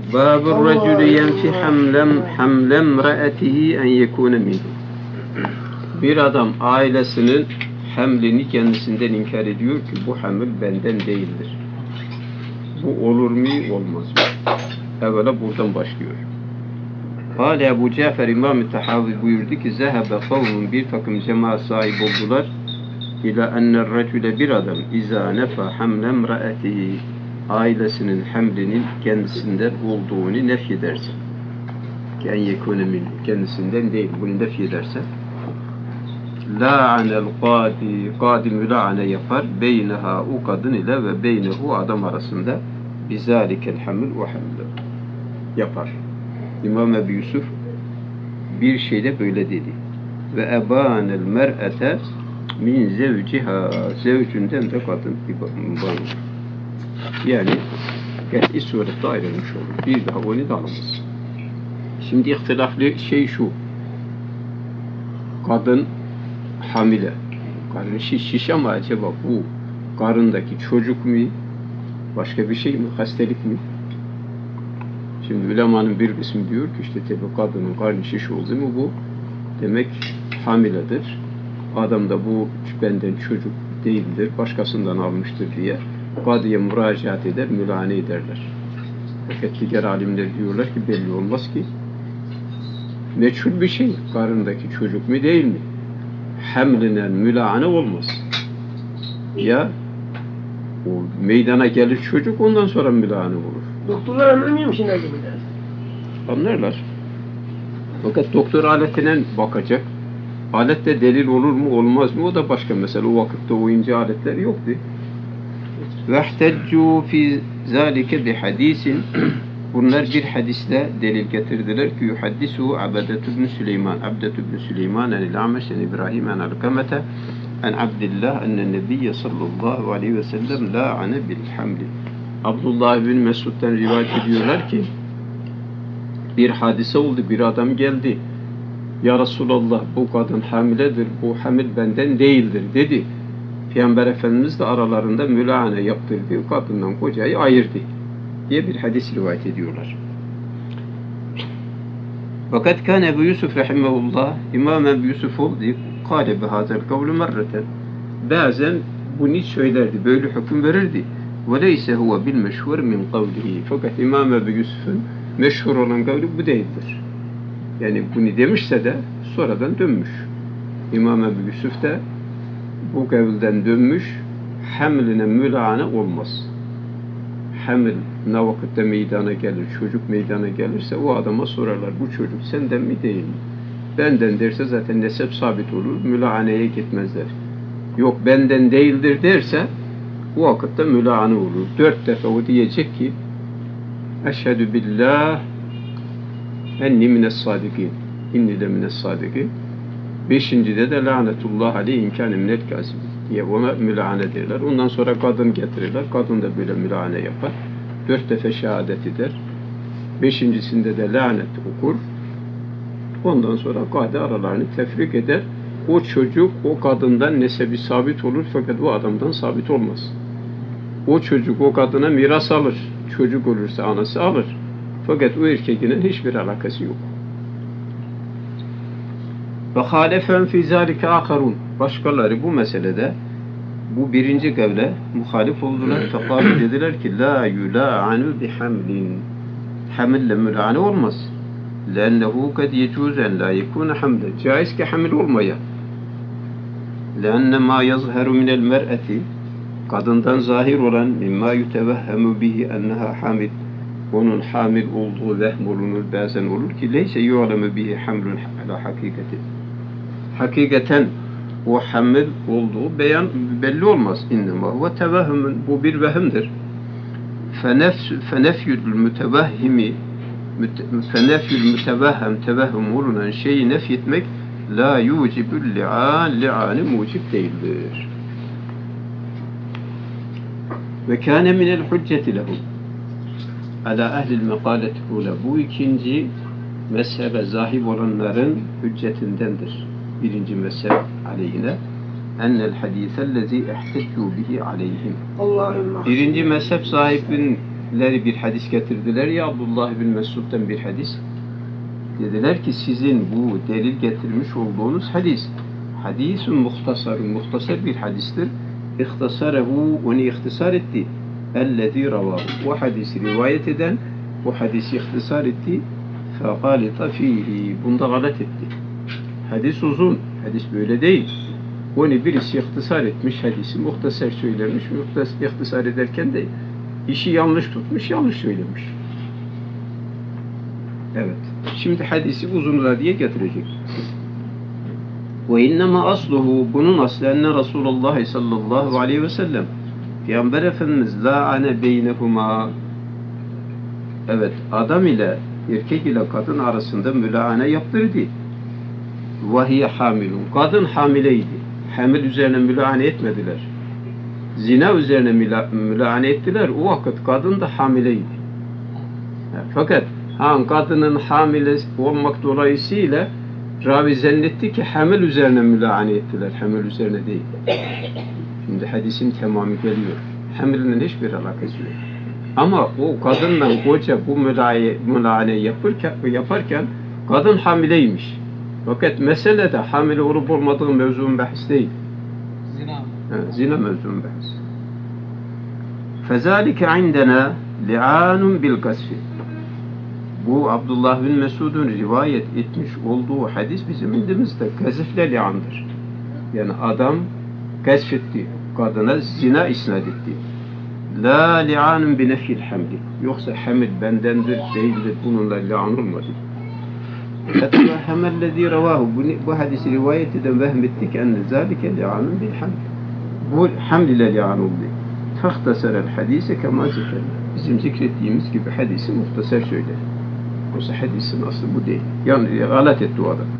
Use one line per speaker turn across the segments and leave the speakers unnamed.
Babur racülü yenfi hamlem ra'atihi en yekûne minhu. Bir adam ailesinin hamlini kendisinden inkar ediyor ki bu hamil benden değildir. Bu olur mu, olmaz mı? Evvela buradan başlıyor. Hâle Ebu Cafer İmam-ı Tahavi buyurdu ki zehebe kavmun, bir takım cemaat sahip oldular ila enner racüle, bir adam izâ nefa hamlem ra'atihi, ailesinin hamlinin kendisinden olduğunu nefyederse, ki en yekûne min, kendisinden değil, bunu nefyederse la'anel kâdi müla'ane yapar beyneha, o kadın ile ve beynehu, adam arasında bizâlikel haml ve hamle yapar. İmam Ebu Yusuf bir şeyde böyle dedi. Ve ebânel mer'ete min zevciha, zevcünden de kadın ibadet. Yani kat'i surette ayrılmış olur. Bir daha onu da alamaz. Şimdi ihtilaflı şey şu. Kadın hamile. Karın şiş ama acaba bu karındaki çocuk mu? Başka bir şey mi? Hastalık mı? Şimdi ulemanın bir kısmı diyor ki işte tabi kadının karnı şiş oldu mu bu demek hamiledir. Adam da bu benden çocuk değildir, başkasından almıştır diye kadıya müracaat eder, mülane ederler. Fakat diğer alimler diyorlar ki belli olmaz ki meçhul bir şey, karındaki çocuk mu değil mi? Hamlinen mülane olmaz. Ya o meydana gelir çocuk, ondan sonra mülane olur.
Doktorlar anlamıyor mu şimdi acaba?
Anlarlar. Fakat doktor aletine bakacak. Alette delil olur mu olmaz mı, o da başka mesele. O vakitte o ince aletler yoktu. وَاحْتَجُّوا فِي ذَٰلِكَ بِحَد۪يسٍ, bunlar bir hadisle delil getirdiler ki yuhaddisuhu Abdetü ibn Süleyman, Abdetü ibn Süleyman el-A'meş en İbrahim en Alkamete en Abdillah enne Nebiyye sallallahu aleyhi ve sellem la'ane bil hamli. Abdullah bin Mesud'dan rivayet ediyorlar ki bir hadise oldu, bir adam geldi. Ya Resulallah, bu kadın hamiledir, bu hamil benden değildir dedi. Peygamber Efendimiz de aralarında mülâne yaptırdı, kadından kocayı ayırdı diye bir hadis rivayet ediyorlar. Fakat kâne Ebu Yusuf rahimehullah, İmam Ebu Yusuf oldu, kâle bihâzel kavlu merreten, bazen bunu söylerdi, böyle hüküm verirdi. وَلَيْسَ هُوَ بِالْمَشْهُورِ مِنْ قَوْلِهِ. Fakat İmam Ebu Yusuf'un meşhur olan kavli bu değildir. Yani bunu demişse de sonradan dönmüş. İmam Ebu Yusuf da bu kavlden dönmüş, hamline mülâne olmaz. Hamil ne vakitte meydana gelir, çocuk meydana gelirse o adama sorarlar, bu çocuk senden mi değil mi? Benden derse zaten nesep sabit olur, mülâneye gitmezler. Yok benden değildir derse o vakitte mülâne olur. 4 defa o diyecek ki eşhedü billah enni mine's-sâdikin, inni de mine's-sâdikin. 5.'de de lanetullah aleyhi imkâne minel kâzibin diye ona mülâne derler. Ondan sonra kadın getirirler. Kadın da böyle mülâne yapar. 4 defa şehadet eder. 5.'sinde de lanet okur. Ondan sonra kadı aralarını tefrik eder. O çocuk o kadından nesebi sabit olur fakat o adamdan sabit olmaz. O çocuk o kadına miras alır. Çocuk olursa anası alır. Fakat o erkekinin hiçbir alakası yok. Ve hâlefen fî zâlike âkharûn. Başkaları bu meselede bu birinci kavle muhalif oldular. Fekâlu dediler ki lâ yulâ'anu bihamlin. Hamille mülâne olmaz. لأنه قد يجوز أن لا يكون حملا. Caiz ki hamil olmaya. لأن ما يظهر من المرأة, kadından zahir olan mimma yutevehhemu bihi enneha hamil, onun hamil olduğu vehm olunur, bazen olur ki leyse yu'lemu bihi hamlun ala hakikati. Hakikaten o hamil olduğu belli olmaz. İnnemâ huve tevehhümün, bu bir vehimdir. Fenefyül mütevehhimi, fenefyül mütevehhem, tevehhüm olunan şeyi nefyetmek la yucibül li'an, li'anı mucib değildir. Ve kâne minel hücceti lehum ala ehlil mekaleti ula. Bu ikinci mezhebe zahib olanların hüccetindendir. Birinci mezhep aleyhine ennel hadîsellezî ehteccu bihi aleyhim. Birinci mezhep sahibinin kendileri bir hadis getirdiler ya Abdullah bin Mesud'dan bir hadis. Dediler ki sizin bu delil getirmiş olduğunuz hadis hadisun muhtasarun, muhtasar bir hadistir. İhtasarehu, onu ihtisar etti. Ellezî ravahu, o hadisi rivayet eden bu hadisi ihtisar etti. Fegalita fihi, bunda galat etti. Hadis uzun, hadis böyle değil. Onu birisi ihtisar etmiş, hadisi muhtasar söylemiş, ihtisar ederken de işi yanlış tutmuş, yanlış söylemiş. Evet. Şimdi hadisi uzunluğa diye getirecek. Ve innema asluhu, bunun aslı enne Resulullah sallallahu aleyhi ve sellem Peygamber Efendimiz la'ane beynehuma, evet, adam ile erkek ile kadın arasında mülaane yaptırdı. Ve hiye hamilun, kadın hamileydi. Hamil üzerine mülaane etmediler. Zina üzerine mülaane ettiler. O vakit kadın da hamileydi. Fakat kadının hamile olmak dolayısıyla ravi zannetti ki hamil üzerine mülaane ettiler. Hamil üzerine değil. Şimdi hadisin tamamı geliyor. Hamilinin hiçbir alakası yok. Ama o kadınla koca bu mülaane yaparken kadın hamileymiş. Fakat mesele de hamile olup olmadığı mevzunun bahis değil.
Zina.
Zina mevzunun bahis. Fezalike indena li'anun bil gasfi. Bu Abdullah bin Mesud'un rivayet etmiş olduğu hadis bizim indimizde gazifle li'andır. Yani adam gazfetti, kadına zina isnat etti. La li'anun bi nefil hamli. Yoksa hamil bendendir, değildir, bununla li'an olmadı. Fetevehemellezî revâhu, bu hadisi rivayet eden vehmetti ki enne zâlike li'anun bil hamli. Bu haml ile li'an oldu. Fahtasarel hadise kema zikrena. Bizim zikrettiğimiz gibi hadisi muhtasar söyler. Oysa hadisin aslı bu değil. Yani galat etti o adam.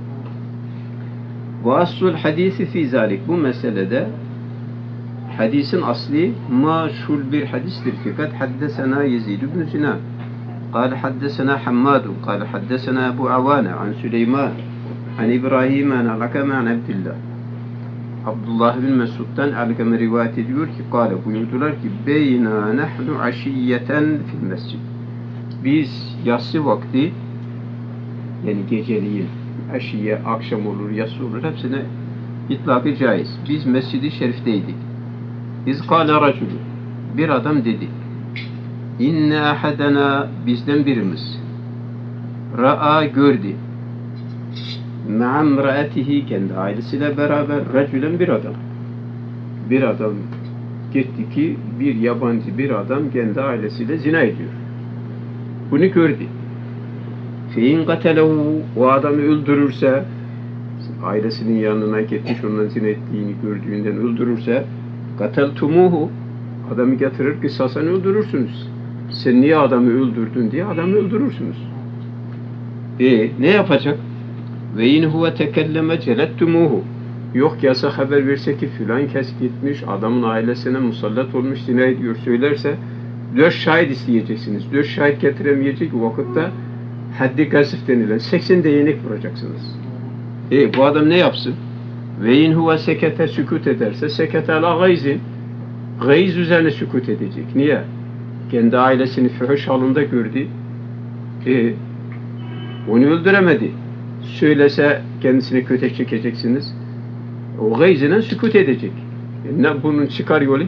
Ve aslul hadisi fi zalik. Bu meselede hadisin asli maşhur bir hadistir ki kad haddesena Yezid ibn Sinan قال حدثنا حماد قال حدثنا أبو عوانة عن سليمان عن إبراهيم عن علقمة عن عبد الله. Abdullah bin Mesud'dan Alkame rivayet ediyor ki buyurdular ki beyna nahnu aşiyeten fil mescid. Biz yatsı vakti, yani geceliğin, aşiye akşam olur, yatsı olur, hepsine itlakı caiz. Biz Mescid-i Şerif'teydik. Biz kâle racülü, bir adam dedi, inne ahadena, bizden birimiz, ra'a gördü, ma'am ra'atihi, kendi ailesiyle beraber, racülen bir adam. Bir adam gitti ki bir yabancı bir adam kendi ailesiyle zina ediyor. Bunu gördü. Fein katelehu, o adamı öldürürse, ailesinin yanına gitmiş ondan zina ettiğini gördüğünden öldürürse, kateltumuhu, adamı getirir kısasen öldürürsünüz. Sen niye adamı öldürdün diye adamı öldürürsünüz. Ne yapacak? Ve in huve tekelleme celettumuhu. Yok yasa haber verse ki filan kes gitmiş, adamın ailesine musallat olmuş, zina ediyor söylerse 4 şahit isteyeceksiniz. 4 şahit getiremeyecek vakitte haddi gazif denilen 80 değnek vuracaksınız. Bu adam ne yapsın? Ve in huve sekete sükut ederse sekete ala gayzin. Gayz üzerine sükut edecek. Niye? Kendi ailesini fühüş halinde gördü. Onu öldüremedi. Söylese kendisine kötek çekeceksiniz. O gayzine sükut edecek. Ne bunun çıkar yolu?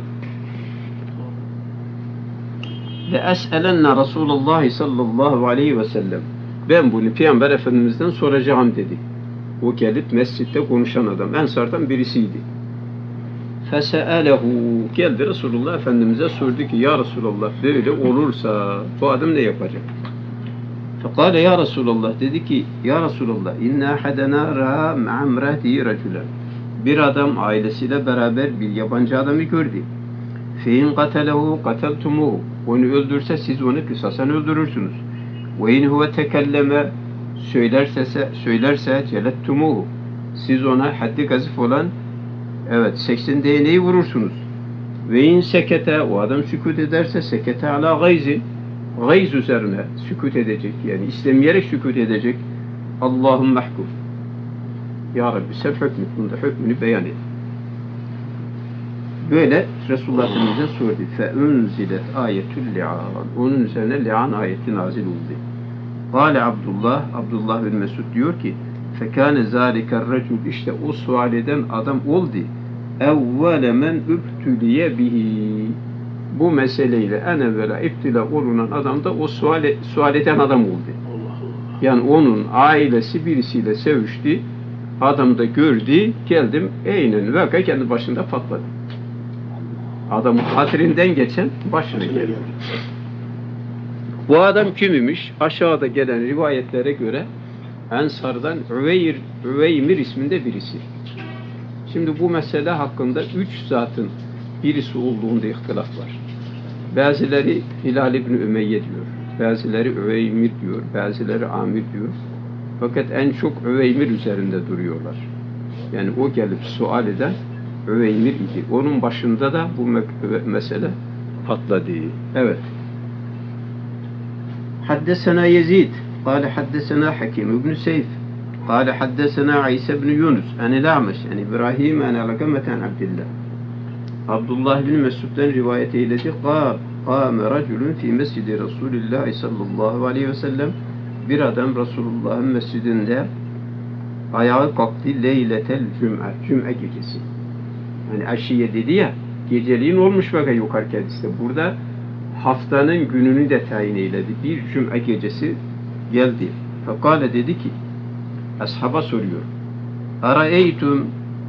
لَأَسْأَلَنَّ رَسُولَ اللّٰهِ sallallahu aleyhi ve sellem. Ben bunu Peygamber Efendimiz'den soracağım dedi. O gelip mescitte konuşan adam. Ensardan birisiydi. فَسَأَلَهُ. Geldi Resulullah Efendimiz'e sordu ki ya Resulullah böyle olursa bu adam ne yapacak? فَقَالَ ya Resulullah, dedi ki ya Resulullah اِنَّ اَحَدَنَا رَا مَعَمْرَهِي رَجُلًا. Bir adam ailesiyle beraber bir yabancı adamı gördü. فَاِنْ قَتَلَهُ قَتَلْتُمُهُ. Onu öldürse siz onu kısasen öldürürsünüz. وَاِنْ هُوَ تَكَلَّمَ. Söylerse celettumuhu. Siz ona haddi gazif olan 80 değneği vurursunuz. Ve in sekete, o adam sükut ederse sekete ala gayzi. Gayz üzerine sükut edecek, yani istemeyerek sükut edecek. Allahümme mahkum. Ya Rabbi sen hükmü, bunda hükmünü beyan et. Böyle Resulullah Efendimiz'e sordu. فَاُنْزِلَتْ ayetül li'an. Onun üzerine li'an ayeti nazil oldu. Kale Abdullah bin Mesud diyor ki فَكَانَ ذَٰلِكَ الرَّجُلُ İşte o sual eden adam oldu. اَوَّلَ مَنْ اُبْتُلِيَ بِهِ Bu meseleyle en evvela iptila olunan adam da o sual eden adam oldu. Yani onun ailesi birisiyle sevişti. Adam da gördü, geldim, eynen vaka kendi başında patladı. Adamın hatirinden geçen başına geldi. Bu adam kimmiş? Aşağıda gelen rivayetlere göre Ensar'dan Üveymir isminde birisi. Şimdi bu mesele hakkında 3 zatın birisi olduğunda ihtilaf var. Bazıları Hilal ibn Ümeyye diyor, bazıları Üveymir diyor, bazıları Amir diyor. Fakat en çok Üveymir üzerinde duruyorlar. Yani o gelip sual eden Üveymir idi. Onun başında da bu mesele patladı. Evet. Haddesena Yezid, kâle haddesena Hakim ibn Seyf, kâle haddesena İsa ibn Yunus, enil A'meş, yani İbrahim, enil Alkameten Abdillah. Abdullah bin Mesud'dan rivayet eyledi. Kâme raculun fi mescidi Resulillah sallallahu aleyhi ve sellem. Bir adam Resulullah'ın mescidinde ayağa kalktı leyletel cüm'e gecesi. Yani aşiye dedi ya, geceliğin olmuş baka yukarı kendisi. Burada haftanın gününü de tayin eyledi. Bir cüm'e gecesi geldi. Fekale dedi ki, ashaba soruyor. Araeytum,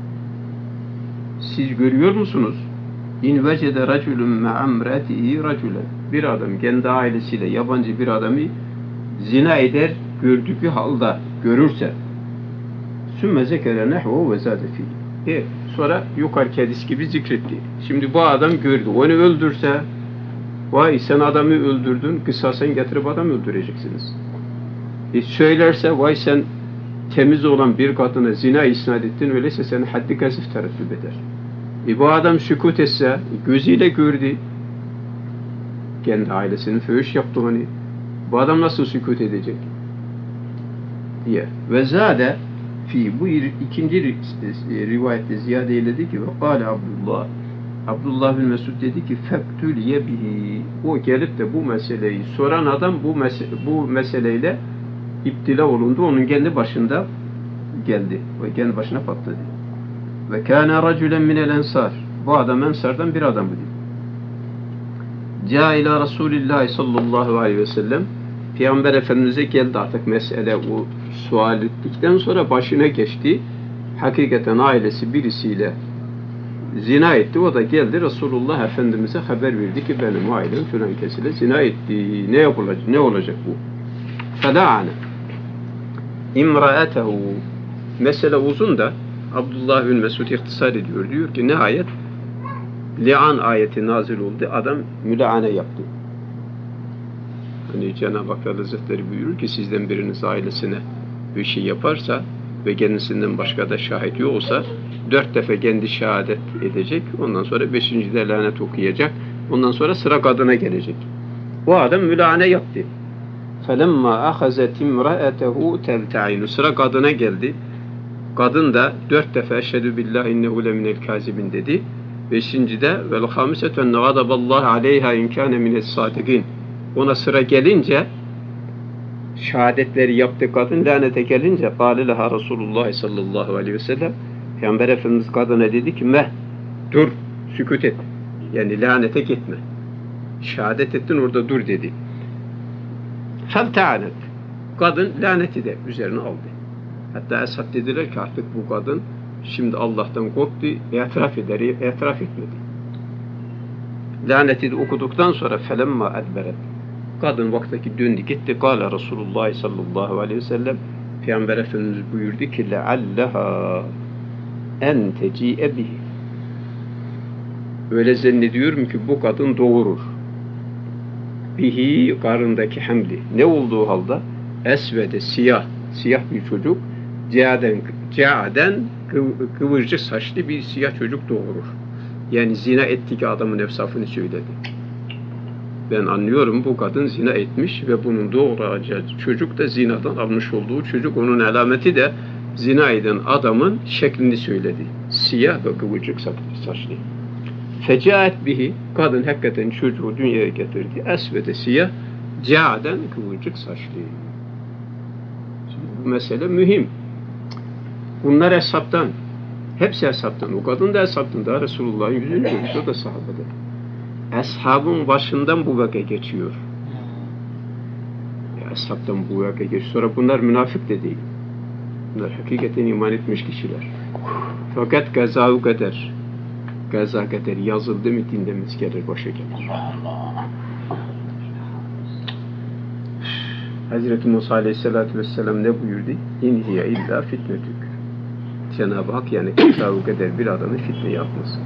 siz görüyor musunuz? İn vecede raculun me'amratihi raculen. Bir adam kendi ailesiyle yabancı bir adamı zina eder, gördüğü halde görürse sümme zekere nehvu ve zade fihi. Sonra yukarı hadis gibi zikretti. Şimdi bu adam gördü. Onu öldürse, vay sen adamı öldürdün, kısasen getirip adam öldüreceksiniz. Söylerse, vay sen temiz olan bir kadına zina isnat ettin, öyleyse seni haddi kasif tereddüt eder. Bu adam sükut etse, gözüyle gördü, kendi ailesinin föhüş yaptığını, bu adam nasıl sükut edecek? Diye. Ve zade fi bu ikinci rivayette ziyade eyledi ki ve kâle Abdullah bin Mesud dedi ki fektüliye bihi. O gelip de bu meseleyi soran adam bu meseleyle iptila olundu. Onun kendi başında geldi. Ve kendi başına patladı. Ve kâne racülen minel ensar. Bu adam ensardan bir adamdı. Câ ila Resulillah sallallahu aleyhi ve sellem. Peygamber Efendimiz'e geldi artık mesele o sual ettikten sonra başına geçti. Hakikaten ailesi birisiyle zina etti. O da geldi Resulullah Efendimiz'e haber verdi ki benim ailem filan kesiyle zina etti. Ne olacak bu? Feda'ane imra'atehu. Mesele uzun da Abdullah bin Mesud ihtisar ediyor. Diyor ki nihayet li'an ayeti nazil oldu. Adam mülaane yaptı. Hani Cenab-ı Hak Hazretleri buyurur ki sizden biriniz ailesine bir şey yaparsa ve kendisinden başka da şahit yoksa 4 defa kendi şehadet edecek. Ondan sonra 5. de lanet okuyacak. Ondan sonra sıra kadına gelecek. O adam mülaane yaptı. فَلَمَّا أَخَزَتْ اِمْرَأَتَهُ تَلْتَعِنُ Sıra kadına geldi. Kadın da 4 defa eşhedü billahi innehu leminel kazibin dedi. 5. de vel hamisetun gadaballahu aleyha in kana mines sadikin. Ona sıra gelince şehadetleri yaptı kadın lanete gelince kâle leha Resulullah sallallahu aleyhi ve sellem Peygamber Efendimiz kadına dedi ki dur sükut et. Yani lanete gitme. Şehadet ettin orada dur dedi. Felta'anet. Kadın laneti de üzerine aldı. Hatta eshab dediler ki artık bu kadın şimdi Allah'tan korktu, itiraf etmedi. Laneti de okuduktan sonra felemma edberet. Kadın vaktaki döndü gitti. Kâle Resulullah sallallahu aleyhi ve sellem Peygamber Efendimiz buyurdu ki lealleha en teci'e bihi. Öyle zannediyorum ki bu kadın doğurur. Bihi karındaki hamli. Ne olduğu halde esvede siyah bir çocuk caden kıvırcık saçlı bir siyah çocuk doğurur. Yani zina ettik adamın efsafını söyledi. Ben anlıyorum bu kadın zina etmiş ve bunun doğuracağı çocuk da zinadan almış olduğu çocuk. Onun alameti de zina eden adamın şeklini söyledi. Siyah ve kıvırcık saçlı. Fecaet bihi, kadın hakikaten çocuğu dünyaya getirdi. Esvede siyah, caden kıvırcık saçlı. Şimdi bu mesele mühim. Bunlar hesaptan. Hepsi hesaptan. O kadın da hesaptan. Daha Resulullah'ın yüzünü görmüş. O da sahabede. Eshabın başından bu vaka geçiyor. Hesaptan bu vaka geçiyor. Sonra bunlar münafık da değil. Bunlar hakikaten iman etmiş kişiler. Fakat gaza-u kader. Gaza kader yazıldı mı dinlemez gelir, başa gelir. Hazreti Musa Aleyhisselatü Vesselam ne buyurdu? İn hiye illa fitnetük. Cenab-ı Hak yani gaza-u kader bir adamı fitne yapmasın.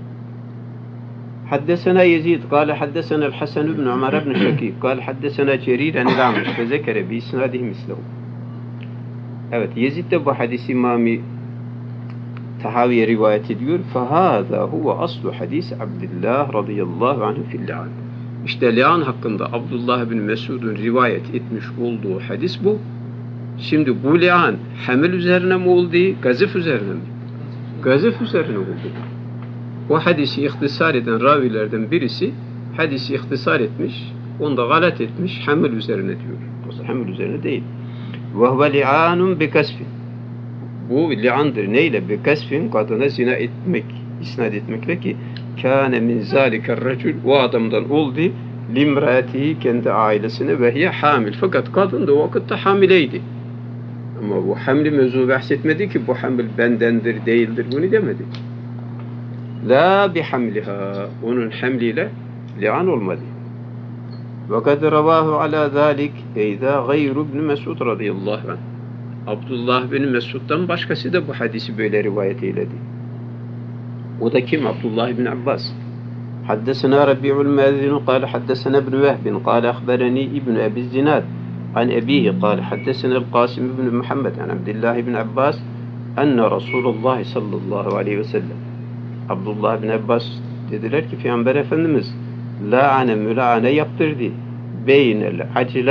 حدثنا يزيد قال حدثنا الحسن بن عمر بن شقيق قال حدثنا جرير عن الأعمش فذكر بإسناده مثله. Evet, Yezid de bu hadisi İmam-ı Tahaviye rivayet ediyor. فَهَذَا هُوَ أَصْلُ hadis Abdullah radıyallahu anh fil li'an. İşte li'an hakkında Abdullah bin Mesud'un rivayet etmiş olduğu hadis bu. Şimdi bu li'an hamil üzerine mi oldu, gazif üzerine mi? Gazif üzerine oldu. O hadisi ihtisar eden ravilerden birisi hadisi ihtisar etmiş, onda galat etmiş, hamil üzerine diyor. O hamil üzerine değil. وَهُوَ لِعَانٌ بِكَسْفٍ. Bu li'andır. Neyle? بِكَسْفٍ kadına zina etmek, isnat etmekle ki كَانَ مِنْ ذَٰلِكَ الرَّجُلُ o adamdan oldu limratihi kendi ailesine ve hiye hamil. Fakat kadın da o vakitte hamileydi. Ama bu hamli mevzu bahsetmedi ki bu hamil bendendir, değildir. Bunu demedi. La bihamliha. Onun hamliyle li'an olmadı. وَقَدْ رَوَاهُ عَلَى ذَٰلِكَ اَيْذَا غَيْرُ بْنِ مَسْعُودٍ radıyallahu anh. Abdullah bin Mesud'dan başkası da bu hadisi böyle rivayet eyledi. O da kim? Abdullah bin Abbas. حدثنا ربيع المأذن قال حدثنا ابن وهب قال أخبرني ابن أبي الزناد عن أبيه قال حدثنا القاسم بن محمد عن عبد الله بن عباس أن رسول الله صلى الله عليه وسلم. Abdullah bin Abbas dediler ki Peygamber Efendimiz la'ane müla'ane yaptırdı. Beynel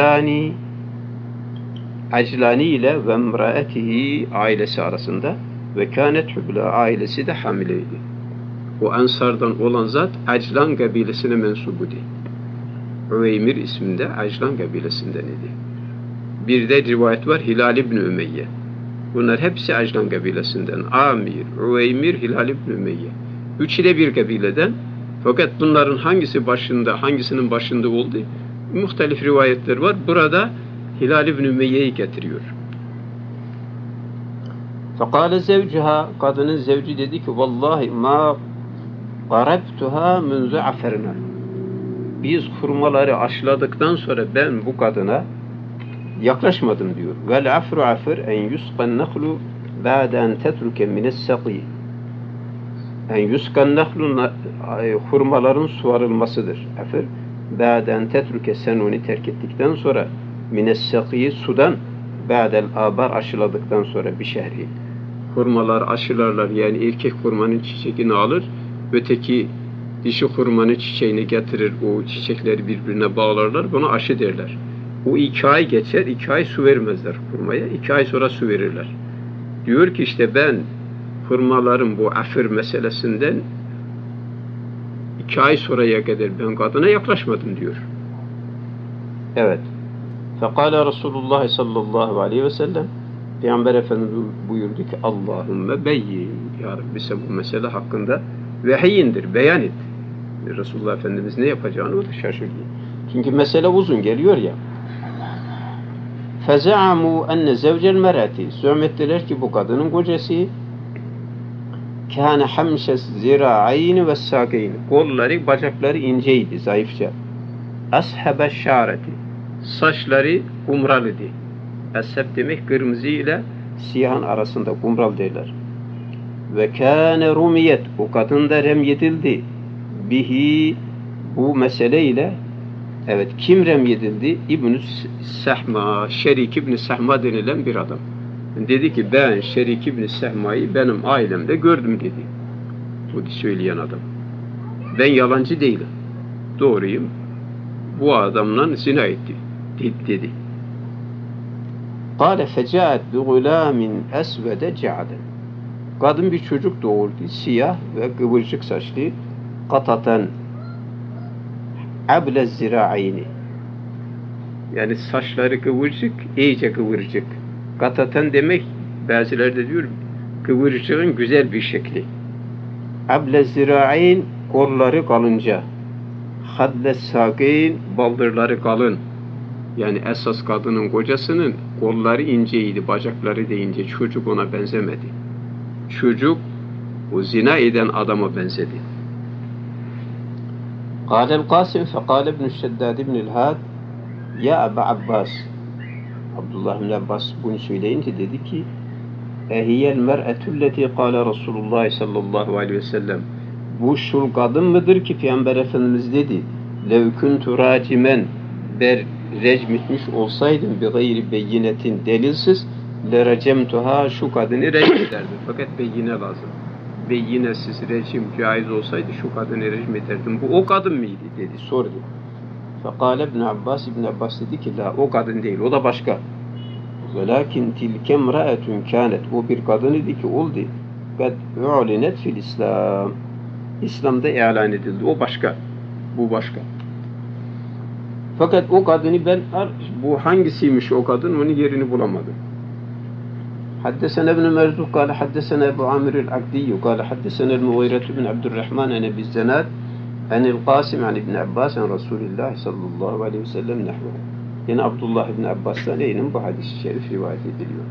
aclani ile ve emraetihi ailesi arasında ve kânet hübla ailesi de hamileydi. O Ensardan olan zat Aclan kabilesine mensubu idi. Üveymir isminde Aclan kabilesinden idi. Bir de rivayet var Hilal ibn Ümeyye. Bunlar hepsi Aclan kabilesinden. Amir, Üveymir, Hilal ibn Ümeyye. Üçü de bir kabileden. Fakat bunların hangisinin başında olduğu muhtelif rivayetler var. Burada Hilal ibn Ümeyye'yi getiriyor. Fekale zevciha, kadının zevci dedi ki vallahi ma qarabtuha munzu aferna. Biz hurmaları aşıladıktan sonra ben bu kadına yaklaşmadım diyor. Vel afru afir en yusqan nahlu ba'de en tetruke mines saqi. En yuskan nahlu hurmaların suvarılmasıdır. Afir ba'de en tetruke sen onu terk ettikten sonra mines saqi sudan ba'del abar aşıladıktan sonra bir şehri. Hurmalar aşılarlar yani erkek hurmanın çiçeğini alır, öteki dişi hurmanın çiçeğini getirir, o çiçekleri birbirine bağlarlar, buna aşı derler. O 2 ay geçer, 2 ay su vermezler hurmaya, 2 ay sonra su verirler. Diyor ki işte ben hurmaların bu afir meselesinden 2 ay sonraya kadar ben kadına yaklaşmadım diyor. Evet. Fekale Resulullah sallallahu aleyhi ve sellem Peygamber Efendimiz buyurdu ki Allahümme beyyin. Ya Rabbi sen bu mesele hakkında vehiyindir, beyan et. Resulullah Efendimiz ne yapacağını o da şaşırdı. Çünkü mesele uzun geliyor ya. Fezamu enne zevcel merati. Zömettiler ki bu kadının kocası kâne hamşes zira'ayni ve sâkeyni. Kolları, bacakları inceydi, zayıfça. Ashebe şâreti. Saçları kumralıydı. Asheb demek kırmızı ile siyahın arasında kumral derler. Ve kâne rumiyet. O kadın da remyedildi. Bihi bu meseleyle evet kim remyedildi? İbn-i Sehma, Şerik İbn-i Sehma denilen bir adam. Dedi ki ben Şerik İbn-i Sehma'yı benim ailemde gördüm dedi. Bu söyleyen adam. Ben yalancı değilim. Doğruyum. Bu adamla zina etti dedi. Kâle fecaet bi gulâmin esvede ce'aden. Kadın bir çocuk doğurdu, siyah ve kıvırcık saçlı. Kataten able zira'ini. Yani saçları kıvırcık, iyice kıvırcık. Kataten demek, bazıları da diyor, kıvırcığın güzel bir şekli. Able zira'in, kolları kalınca. Hadle sakin, baldırları kalın. Yani esas kadının kocasının kolları inceydi, bacakları da ince. Çocuk ona benzemedi. Çocuk o zina eden adama benzedi. قال القاسم فقال ابن الشداد بن الهاد ya Eba Abbas, Abdullah bin Abbas bunu söyleyince dedi ki ehiyel mer'etülleti kâle Resulullah sallallahu aleyhi ve sellem, bu şul kadın mıdır ki Peygamber Efendimiz dedi lev kuntu racimen, ber recmetmiş olsaydım bi gayri beyinetin, delilsiz le recemtuha, şu kadını recm ederdim. Fakat beyine lazım. Beyinesiz recim caiz olsaydı şu kadını recm ederdim. Bu o kadın mıydı dedi, sordu. Fekâle İbn Abbas, İbn Abbas dedi ki la, o kadın değil, o da başka. Velakin tilke imra'etun kânet, o bir kadın idi ki oldu. Kad u'linet fil İslam, İslam'da ilan edildi. O başka, bu başka. Fakat o kadını ben, bu hangisiymiş o kadın, onun yerini bulamadım. حدثنا ابن مرزوق قال حدثنا أبو عامر العقدي قال حدثنا المغيرة بن عبد الرحمن عن أبي الزناد عن القاسم عن ابن عباس عن رسول الله صلى الله عليه وسلم نحوه. Yani Abdullah ibn Abbas'tan bu hadis-i şerif rivayet ediliyor.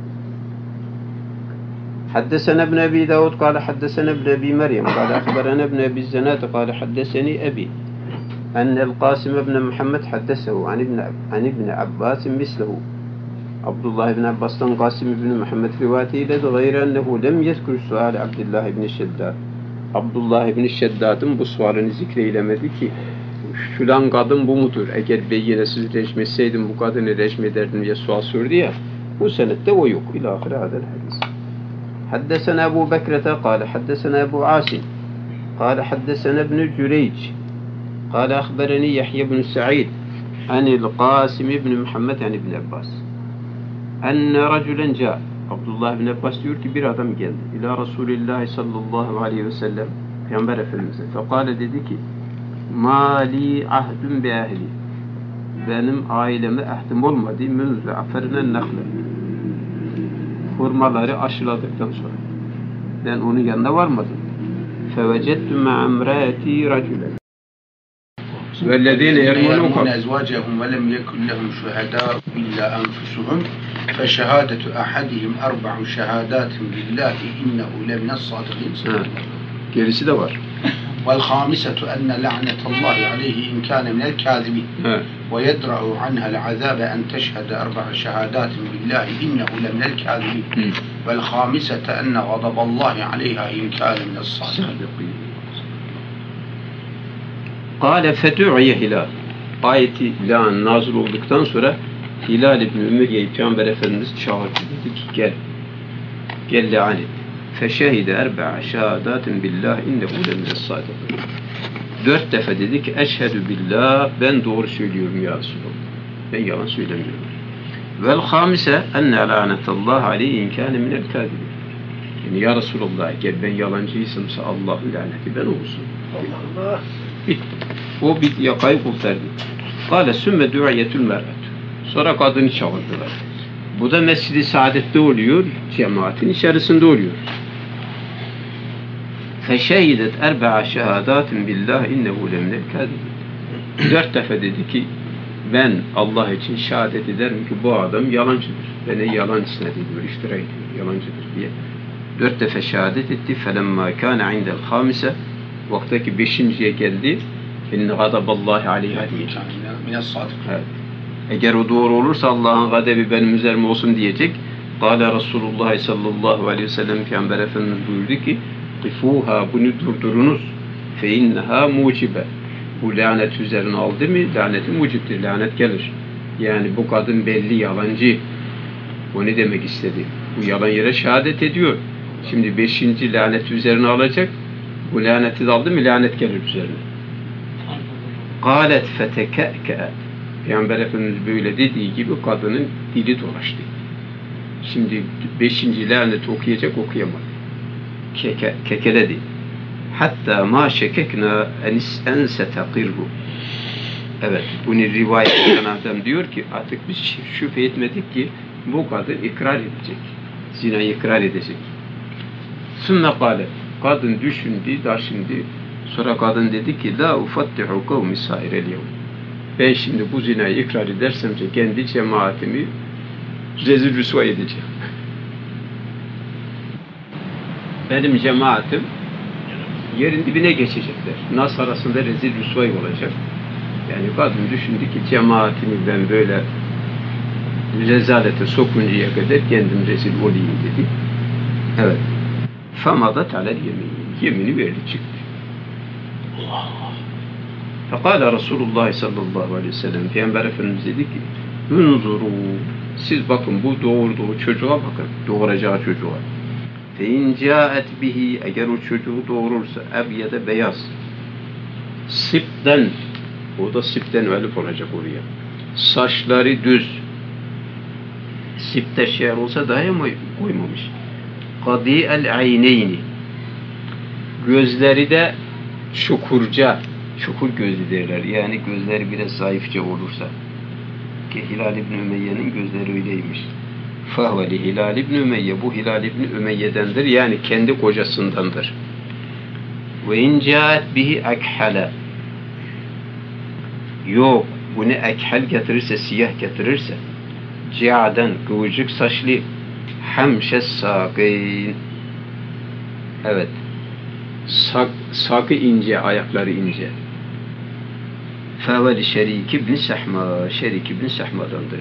حدثنا ابن أبي داود قال حدثنا ابن أبي مريم قال أخبرنا ابن أبي الزناد قال حدثني أبي أن القاسم بن محمد حدثه عن ابن عباس مثله. Abdullah ibn Abbas'tan Kasim ibn Muhammed rivayet eyledi. Gayrı ennehu lem yezkur sual Abdullah ibn Şeddad. Abdullah ibn Şeddad'ın bu sualini zikreylemedi ki şulan kadın bu mudur? Eğer beyinesiz recm etseydim bu kadını recm ederdim diye sual sordu ya. Bu senette o yok. İlâhire hadel hadis. Haddesena Ebu Bekrete kâle haddesena Ebu Asim kâle haddesena ibn Cüreyc kâle ahbereni Yahya ibn Sa'id anil Kasim ibn Muhammed an ibn Abbas. Enne raculen ca. Abdullah bin Abbas diyor ki bir adam geldi. İlâ Resulillah sallallahu aleyhi ve sellem, Peygamber Efendimiz'e. Fekâle dedi ki mâli ahdun bi ehli. Benim aileme ahdim olmadı. Münzü aferinen nakle. Hurmaları aşıladıktan sonra. Ben onun yanına varmadım. Fevecettu ma'amrâti raculen.
والذين يرمون أزواجهم ولم يكن لهم شهداء إلا أنفسهم فشهادة أحدهم 4 شهادات بالله إنه لمن الصادقين.
Gerisi de var.
والخامسة أن لعنة الله عليه إن كان من الكاذبين ويدرأ عنها العذاب أن تشهد 4 شهادات بالله إنه لمن الكاذبين والخامسة أن غضب الله عليها إن كان من الصادقين. Kâle fedû'iye Hilal. Ayeti la'an nazil olduktan sonra Hilal ibn Ümeyye'yi Peygamber Efendimiz çağırdı. Dedi ki gel. Gel la'an et. Feşehide erbe'a şehadatin billah innehu lemines-sâdiqîn. 4 defa dedi ki eşhedü billah, ben doğru söylüyorum ya Resulallah. Ben yalan söylemiyorum. Vel hamise enne la'netallah aleyhi in kâne minel kâdibîn. Yani ya Resulallah eğer ben yalancıysımsa Allah'ın laneti ben olsun. Allah. Bitti. O bir yakayı kurtardı. Kâle sümme du'ayetül mer'et. Sonra kadını çağırdılar. Bu da Mescid-i Saadet'te oluyor, cemaatin içerisinde oluyor. Feşehidet erbe'a şehadatin billah innehu lemnel kâdibîn. 4 defa dedi ki ben Allah için şehadet ederim ki bu adam yalancıdır. Beni yalan isnat ediyor, iftira ediyor, yalancıdır diye. 4 defa şehadet etti. Felemma kâne indel hâmise. Vaktaki 5.'ye geldi. İnne gadaballahi aleyha diyecek. Evet. Eğer o doğru olursa Allah'ın gadebi benim üzerime olsun diyecek. Kâle Resulullah sallallahu aleyhi ve sellem Peygamber Efendimiz buyurdu ki kıfûhâ, bunu durdurunuz. Fe inneha mucibe. Bu lanet üzerine aldı mı? Laneti muciptir. Lanet gelir. Yani bu kadın belli yalancı. O ne demek istedi? Bu yalan yere şehadet ediyor. Şimdi 5. lanet üzerine alacak. Bu laneti de aldı mı lanet gelir üzerine. Kâlet feteke'ke'et. Peygamber Efendimiz böyle dediği gibi kadının dili dolaştı. Şimdi 5. laneti okuyacak, okuyamadı. Kekeledi. hatta ma şekekna en setakirru. Evet, bunu rivayet eden adam diyor ki artık biz şüphe etmedik ki bu kadın ikrar edecek. Zinayı ikrar edecek. Sümme kâle. Kadın düşündü, taşındı. Sonra kadın dedi ki la ufattihu kavmi sairel yevm. Ben şimdi bu zinayı ikrar edersemce kendi cemaatimi rezil rüsva edeceğim. Benim cemaatim yerin dibine geçecekler. Nas arasında rezil rüsvay olacak. Yani kadın düşündü ki cemaatimi ben böyle rezalete sokuncaya kadar kendim rezil olayım dedi. Evet. Femadat alel yemin. Yemini verdi çıktı. Fekala Resulullah sallallahu aleyhi ve sellem Peygamber Efendimiz dedi ki unzuru, siz bakın bu doğurduğu çocuğa bakın. Doğuracağı çocuğa. Fe in caet bihi, eğer o çocuğu doğurursa ebyede beyaz. Sipten, o da sipten elif olacak oraya. Saçları düz. Sipte şehr olsa daha mı koymamış? Kadi'el ayneyni. Gözleri de çukurca, çukur gözlü derler. Yani gözleri biraz zayıfça olursa. Ki Hilal İbni Ümeyye'nin gözleri öyleymiş. Fahveli Hilal İbni Ümeyye, bu Hilal İbni Ümeyye'dendir. Yani kendi kocasındandır. Ve incaat bihi akhale. Yok, bunu ekhal getirirse, siyah getirirse, ciaden, kıvırcık saçlı, hamşes sâkîn. Evet. Sakı ince, ayakları ince. Feveli Şerik ibn Sahma, Şerik ibn Sahma'dandır.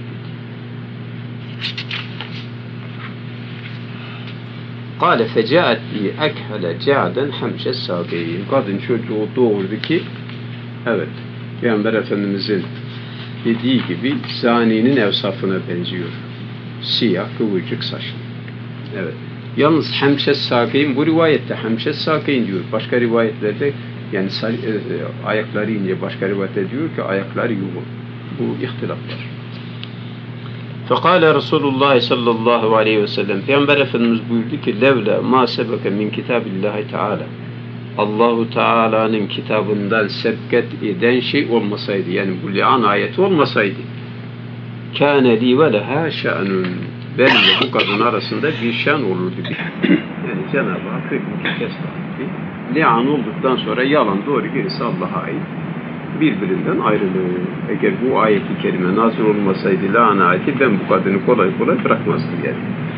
Kâle fecaat bi ekhele ciaden hamşes sâkîn. Kadın çocuğu doğurdu ki, evet, Peygamber Efendimizin dediği gibi zaninin evsafına benziyor. Siyah, kıvırcık saçlı. Evet. Yalnız hemşes sakin, bu rivayette hemşes sakin diyor. Başka rivayetlerde yani ayakları ince, başka rivayette diyor ki ayakları yoğun. Bu ihtilaf var. Fekale Resulullah sallallahu aleyhi ve sellem Peygamber Efendimiz buyurdu ki levla ma sebeke min kitabillahi teala, Allahu Teala'nın kitabından sebket eden şey olmasaydı, yani bu li'an ayeti olmasaydı, kâne li ve leha şe'nun, benimle bu kadın arasında bir şan olurdu. Yani Cenab-ı Hak hükmü kestirdi. Li'an olduktan sonra yalan doğru gerisi Allah'a ait, birbirinden ayrılır. Eğer bu ayeti kerime nazil olmasaydı li'an ayeti, ben bu kadını kolay kolay bırakmazdım yani.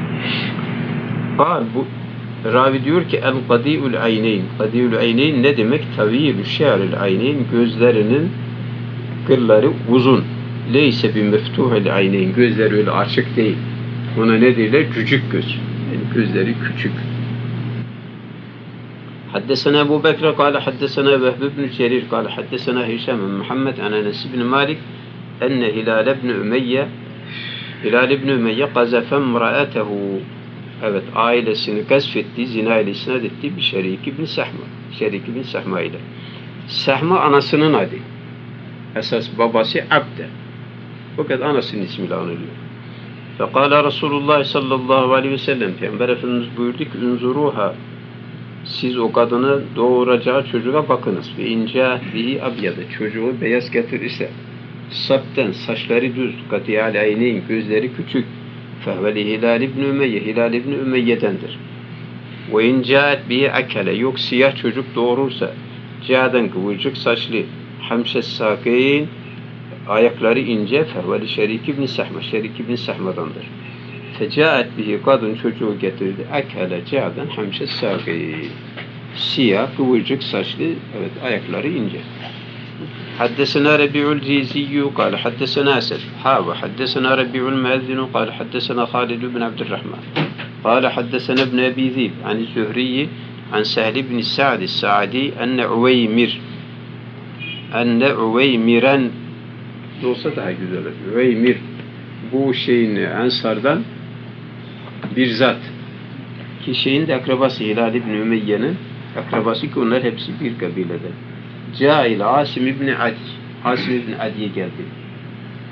Bu ravi diyor ki el-kadî'ül ayneyn. Kadî'ül ayneyn ne demek? Tavîlü şe'ril ayneyn, gözlerinin kılları uzun. Leyse bi meftuhel ayneyn, gözleri öyle açık değil. Ona ne derler? Küçük göz. Yani gözleri küçük. Haddesena Ebu Bekir kâle haddesena Vehb ibn Cerir kâle haddesena Hişam bin Muhammed an Enes ibn Malik enne Hilal ibn Ümeyye qazafe imra'atehu. Evet, ailesini gasfetti, zina ile isnat etti bir Şerik ibn Sahma. Şerik ibn Sahma ile. Sahma anasının adı. Esas babası Abde. Fakat anasının ismiyle anılıyor. Fekala Resulullah sallallahu aleyhi ve sellem Peygamber Efendimiz buyurdu ki unzuruha, siz o kadını doğuracağı çocuğa bakınız. Ve ince bihi abyadı, çocuğu beyaz getirirse, sapten, saçları düz, katiyal ayneyn, gözleri küçük, fehveli Hilal İbni Ümeyye, Hilal İbni Ümeyye'dendir. Ve incaat bihi akele, yok siyah çocuk doğurursa, cihaden kıvırcık saçlı, hamşes sakin, ayakları ince, fehveli Şerik ibn Sahma, Şerik ibn Sahma'dandır. Fecaat bihi, kadın çocuğu getirdi, akele cihaden hamşes sakin, siyah kıvırcık saçlı, evet, ayakları ince. حدثنا ربيع الجيزي قال حدثنا أسد حدثنا ربيع المؤذن قال حدثنا خالد بن عبد الرحمن قال حدثنا ابن أبي ذئب عن الزهري عن سهل بن سعد الساعدي أن عويمرا olsa daha güzel olur. Üveymir, bu şeyin Ensar'dan bir zat ki şeyin de akrabası Hilal İbni Ümeyye'nin akrabası ki onlar hepsi bir kabileden. Câil Asim İbni Adi, Asim İbni Adi'ye geldi.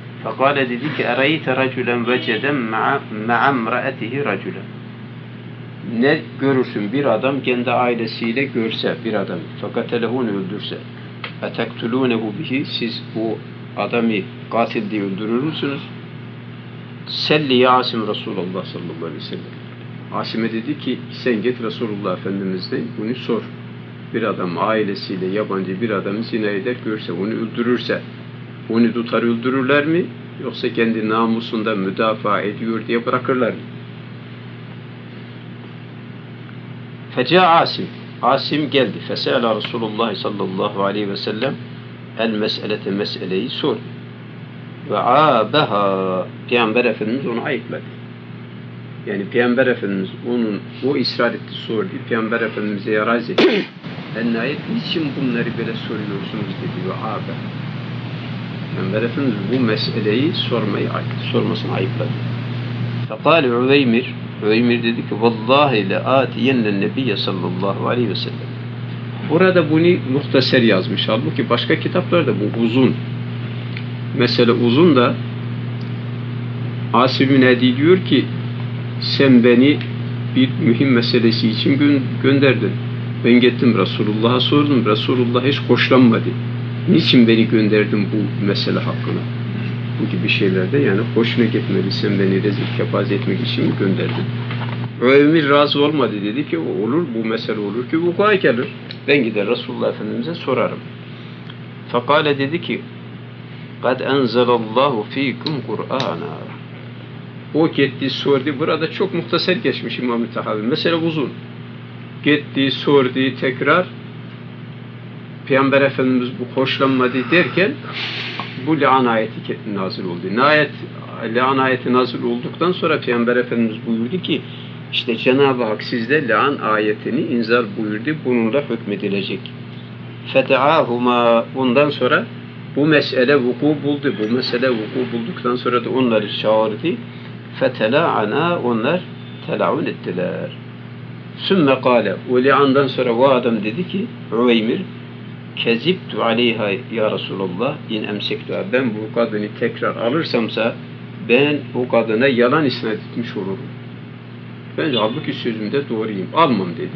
Fekâle dedi ki erayte racülen veceden ma'amra'atihi racülen. Ne görürsün bir adam kendi ailesiyle görse bir adam fakat onu öldürse etektulunehu bihi siz bu adamı katil diye öldürür müsünüz? Selli ya Asim Resulullah sallallahu aleyhi ve sellem. Asim'e dedi ki sen git Resulullah Efendimiz'den bunu sor. Bir adam ailesiyle yabancı bir adamı zina eder görse onu öldürürse onu tutar öldürürler mi? Yoksa kendi namusunda müdafaa ediyor diye bırakırlar mı? Feca Asim. Asim geldi. Fesela Resulullah sallallahu aleyhi ve sellem el meselete meseleyi sor. Ve abaha Peygamber Efendimiz onu ayıpladı. Yani Peygamber Efendimiz onun o ısrar etti sordu. Peygamber Efendimiz'e yaraz etti. Ennayet niçin bunları böyle soruyorsunuz dedi ve abaha. Peygamber Efendimiz bu meseleyi sormasını ayıpladı. Fekâle Üveymir dedi ki vallahi le âtiyenne nebiyye sallallahu aleyhi ve sellem. Burada bunu muhtasar yazmış. Halbuki başka kitaplarda bu uzun. Mesele uzun da Asim-i Nedi diyor ki sen beni bir mühim meselesi için gönderdin. Ben gittim Resulullah'a sordum. Resulullah hiç hoşlanmadı. Niçin beni gönderdin bu mesele hakkında? Bu gibi şeylerde yani hoşuna gitmedi. Sen beni rezil kepaze etmek için mi gönderdin? Ömer razı olmadı. Dedi ki olur bu mesele olur ki vuku'a gelir. Ben gider Resulullah Efendimiz'e sorarım. Fakale dedi ki قَدْ أَنْزَلَ اللّٰهُ ف۪يكُمْ قُرْآنًا. O gitti sordu. Burada çok muhtasar geçmiş İmam-ı Tahavi. Mesele uzun. Gitti sordu tekrar. Peygamber Efendimiz bu hoşlanmadı derken bu li'an ayeti nazil oldu. Li'an ayeti nazil olduktan sonra Peygamber Efendimiz buyurdu ki işte Cenab-ı Hak sizde li'an ayetini inzal buyurdu. Bununla hükmedilecek. Fete'ahuma bundan sonra bu mesele vuku buldu. Bu mesele vuku bulduktan sonra da onları çağırdı. Fetela'ana onlar telaun ettiler. Sümme kâle. O li'andan sonra o adam dedi ki Üveymir kezibtu aleyha ya Resulallah in emsektuha. Ben bu kadını tekrar alırsamsa ben o kadına yalan isnat etmiş olurum. Ben halbuki sözümde doğruyum. Almam dedi.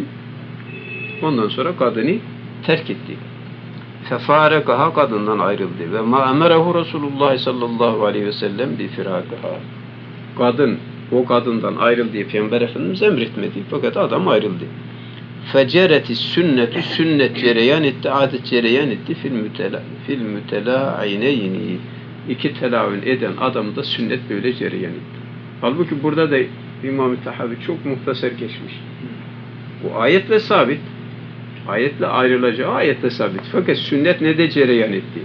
Ondan sonra kadını terk etti. Fefarekaha kadından ayrıldı. Ve ma emerehu Resulullah sallallahu aleyhi ve sellem bi firakaha. Kadın o kadından ayrıldı diye Peygamber Efendimiz emretmedi. Fakat adam ayrıldı. Fecereti sünnetu sünnet cereyan etti, adet cereyan etti fil mütelâineyni. İki telavün eden adamda sünnet böyle cereyan etti. Halbuki burada da İmam-ı Tahavi çok muhtasar geçmiş. Bu ayetle sabit. Ayetle ayrılacağı ayetle sabit. Fakat sünnet ne de cereyan etti?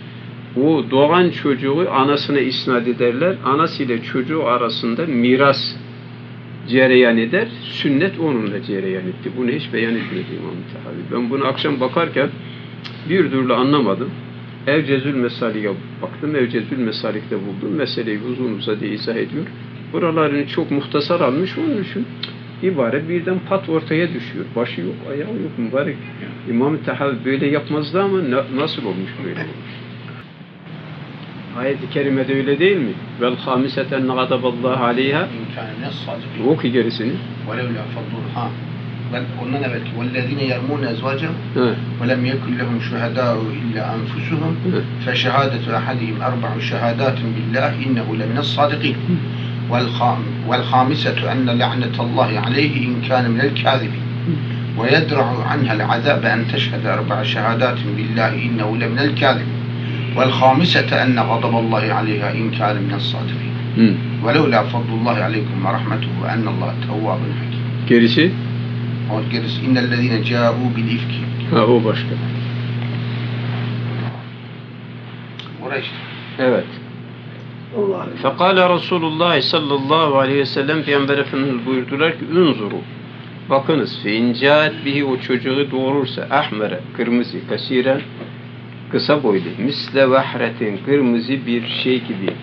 O doğan çocuğu anasına isnat ederler. Anasıyla çocuğu arasında miras cereyan eder. Sünnet onunla cereyan etti. Bunu hiç beyan etmedi İmam-ı Tahavi. Ben bunu akşam bakarken bir türlü anlamadım. Evcezül Mesalik'e baktım. Evcezül Mesalik'te buldum. Meseleyi uzun uzadı izah ediyor. Buralarını çok muhtasar almış. Onun için ibare birden pat ortaya düşüyor. Başı yok, ayağı yok mübarek. İmam-ı Tahavi böyle yapmazdı ama nasıl olmuş böyle olmuş? Ayet-i kerimede öyle değil mi? Vel hamiseten gadaballahu aleyha. Oku gerisini.
قلنا نبت والذين يرمون أزواجهم ولم يكن لهم شهداء إلا أنفسهم فشهادة أحدهم 4 شهادات بالله إنه لمن الصادقين والخامسة أن لعنة الله عليه إن كان من الكاذبين ويدرع عنها العذاب أن تشهد 4 شهادات بالله إنه لمن الكاذبين والخامسة أن غضب الله عليها إن كان من الصادقين ولولا فضل الله عليكم ورحمته وأن الله تواب حكيم.
Gerisi?
Gerisi innellezine câbû bil ifki.
Ha o başka.
Orası işte.
Evet. Fekâle Resulullah sallallahu aleyhi ve sellem Peygamber Efendimiz buyurdular ki unzuru. Bakınız fe incâet bihi o çocuğu doğurursa ahmere kırmızı kasiren kısa boylu misle vehretin kırmızı bir şey gibi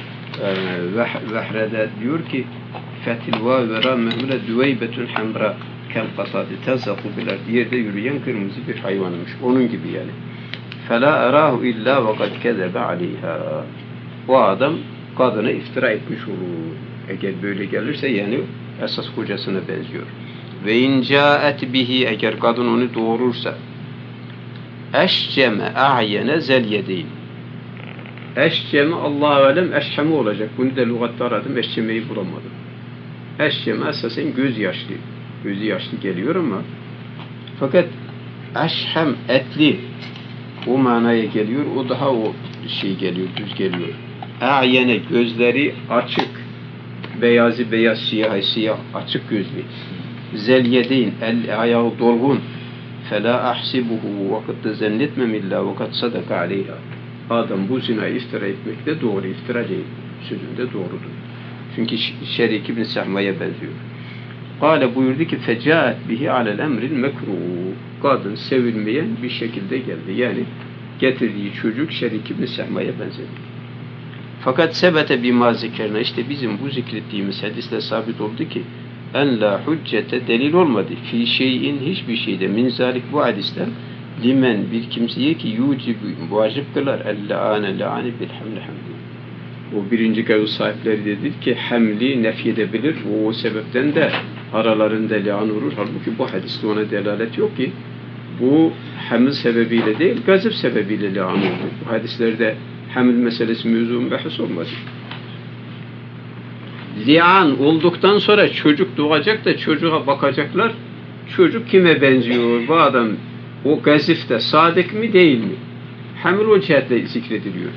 vehrede diyor ki fetilva vera mehmule düveybetun hamra kel kasadi tezaku biler yerde yürüyen kırmızı bir hayvanmış. Onun gibi yani. Fela arahu illa ve kad kezebe aleyha. O adam kadına iftira etmiş olur. Eğer böyle gelirse yani esas kocasına benziyor.
Ve in caet bihi, eğer kadın onu doğurursa, eşceme a'yene zelyedeyn. Eşceme Allahu alem eşhemi olacak. Bunu da lügatta aradım, eşcemeyi bulamadım. Eşceme esasen göz yaşlı. Gözü yaşlı geliyor ama fakat eşhem etli o manaya geliyor. O daha o şey geliyor, düz geliyor. A'yene gözleri açık. Beyazı beyaz, siyahı siyah, açık gözlü. Zelyedeyn, el ayağı dolgun. Fela ahsibuhu, vakitte zannetmem illa vakat sadaka aleyha. Adam bu zinayı iftira etmekte doğru, iftira değil. Sözünde doğrudur. Çünkü Şerik ibn Sahma'ya benziyor. Kale buyurdu ki fecaat bihi alel emril mekruh. Kadın sevilmeyen bir şekilde geldi. Yani getirdiği çocuk Şerik ibn Sahma'ya benzedi. Fakat sebete bima zikrine, işte bizim bu zikrettiğimiz hadisle sabit oldu ki en la hüccete delil olmadı. Fi şeyin, hiçbir şeyde min zalik, bu hadisten limen, bir kimseye ki yucibu, vacip kılar el-la'ane la'ane bil hamle hamdi. O birinci kavul sahipleri dedi ki hamli nefyedebilir. O sebepten de aralarında la'an olur. Halbuki bu hadiste ona delalet yok ki bu hamil sebebiyle değil, gazip sebebiyle la'an olur. Bu hadislerde hamil meselesi mevzunun bahis olmadı. Li'an olduktan sonra çocuk doğacak da çocuğa bakacaklar. Çocuk kime benziyor? Bu adam o gazifte sadık mı değil mi? Hamil o cihetle zikrediliyor.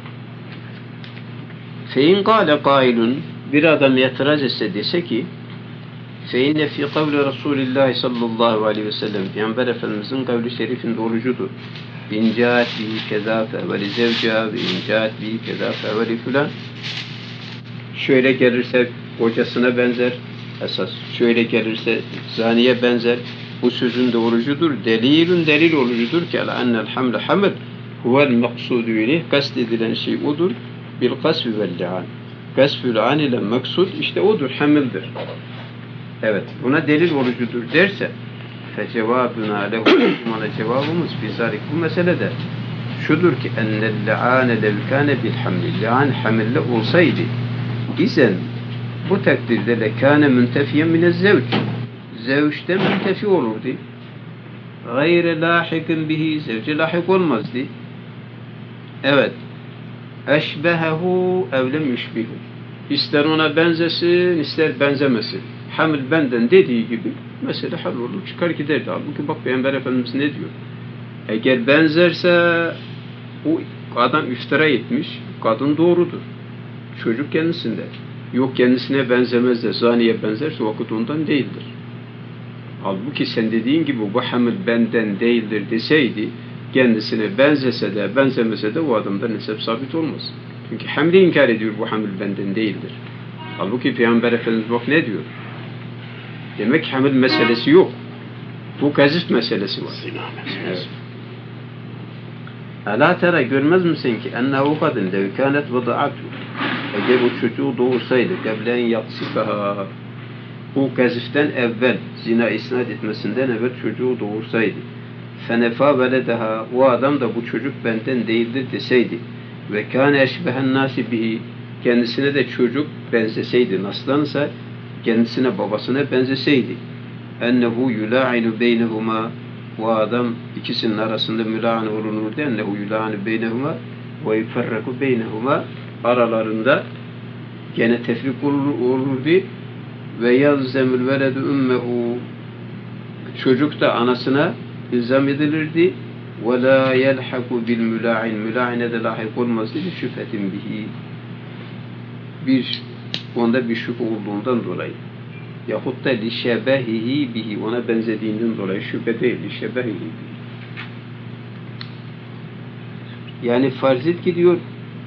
Fein kâle kâilun, bir adam itiraz etse dese ki feinne fî kavli Resulillahi sallallahu aleyhi ve sellem, Peygamber Efendimizin kavli şerifinde doğrucudur. İn câet bihi kezâ fevveli zevcâ ve in câet bihi kezâ fevveli filan. Şöyle gelirse kocasına benzer, esas şöyle gelirse zaniye benzer. Bu sözün doğrucudur. Delilun, delil olucudur ki ennel hamle hamil huvel maksudu ileyh, kastedilen şey odur. Bil kasfi vel li'an. Kasfül an ile maksud işte odur, hamildir. Evet, buna delil olucudur derse fecevabuna lehu, bana cevabımız bizalik bu meselede şudur ki ennel li'ane levkâne bil hamli, li'an hamille olsaydı izen bu takdirde lekâne müntefiyen minez zevç, zevçte müntefi olurdu. Gayre lahikin bihi, zevce lahik olmazdı. Evet. Eşbehehu evlem yüşbihu. İster ona benzesin, ister benzemesin. Hamil benden dediği gibi mesela hallolur, çıkar giderdi. Halbuki bak Peygamber Efendimiz ne diyor? Eğer benzerse o adam iftira etmiş, kadın doğrudur. Çocuk kendisinde. Yok kendisine benzemez de zaniye benzerse vakit ondan değildir. Halbuki sen dediğin gibi bu hamil benden değildir deseydi, kendisine benzese de benzemese de o adamda nesep sabit olmaz. Çünkü hamli inkar ediyor, bu hamil benden değildir. Halbuki Peygamber Efendimiz bak ne diyor? Demek ki hamil meselesi yok. Bu gazif meselesi var. Evet. Alâ tera, görmez misin ki ennehu kadın lev kânet vıda'atu, eğer o çocuğu doğursaydı geblen yaksikaha, bu gaziften evvel, zina isnat etmesinden evvel çocuğu doğursaydı, fenefa veledeha, o adam da bu çocuk benden değildir deseydi ve kâne eşbehen nâsi bihi, kendisine de çocuk benzeseydi, naslansa kendisine babasına benzeseydi, ennehu yulâ'inu beynehuma, o adam ikisinin arasında mülâ'an olunurdu, ennehu yulâ'inu beynehuma ve yuferraku beynehuma, aralarında gene tefrik olurdu ve yazzemül veledu ümmehu, çocuk da anasına ilzam edilirdi. Ve la yelhaku bil müla'in, müla'ine de lahik olmazdı bir şüphetin bihi, bir onda bir şüphe olduğundan dolayı, yahut da li şebehihi bihi, ona benzediğinden dolayı, şüphe değil, li şebehihi bihi. Yani farz et ki diyor,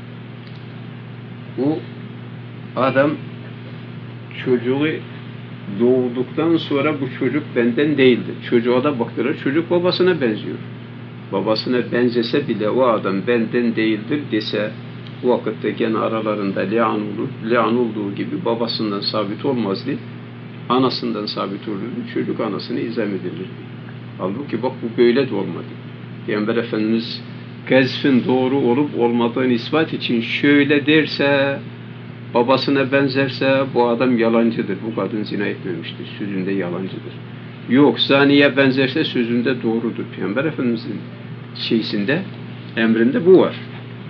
o adam çocuğu doğduktan sonra bu çocuk benden değildir. Çocuğa da baktılar, çocuk babasına benziyor. Babasına benzese bile o adam benden değildir dese, o vakitte gene aralarında li'an olur. Li'an olduğu gibi babasından sabit olmazdı, anasından sabit olurdu. Çocuk anasını izam edilirdi. Halbuki bak bu böyle de olmadı. Peygamber Efendimiz gazfin doğru olup olmadığını ispat için şöyle derse,
babasına benzerse bu adam yalancıdır. Bu kadın zina etmemiştir. Sözünde yalancıdır. Yok, zaniye benzerse sözünde doğrudur. Peygamber Efendimiz'in emrinde bu var.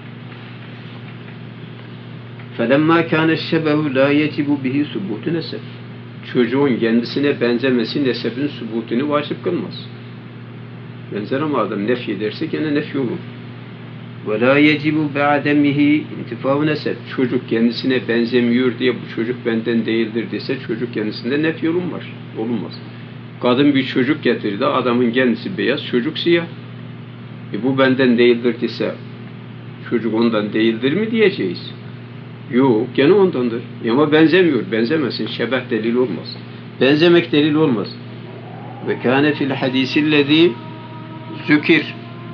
فَلَمَّا كَانَ الشَّبَهُ لَا يَجِبُ بِهِ سُبُوتُ nesep. Çocuğun kendisine benzemesi nesebin subutunu vacip kılmaz. Benzer ama adam nefy ederse gene nefy olur. وَلَا يَجِبُ بَعْدَمِهِ اِنْتِفَاءُ nesep. Çocuk kendisine benzemiyor diye bu çocuk benden değildir dese çocuk kendisinde nefy olunmaz. Kadın bir çocuk getirdi, adamın kendisi beyaz, çocuk siyah. Bu benden değildir dese çocuk ondan değildir mi diyeceğiz? Yok, gene ondandır. Ama benzemiyor, benzemesin. Şebeh delil olmaz. Benzemek delil olmaz. Ve kâne fil hadîsillezî zükir.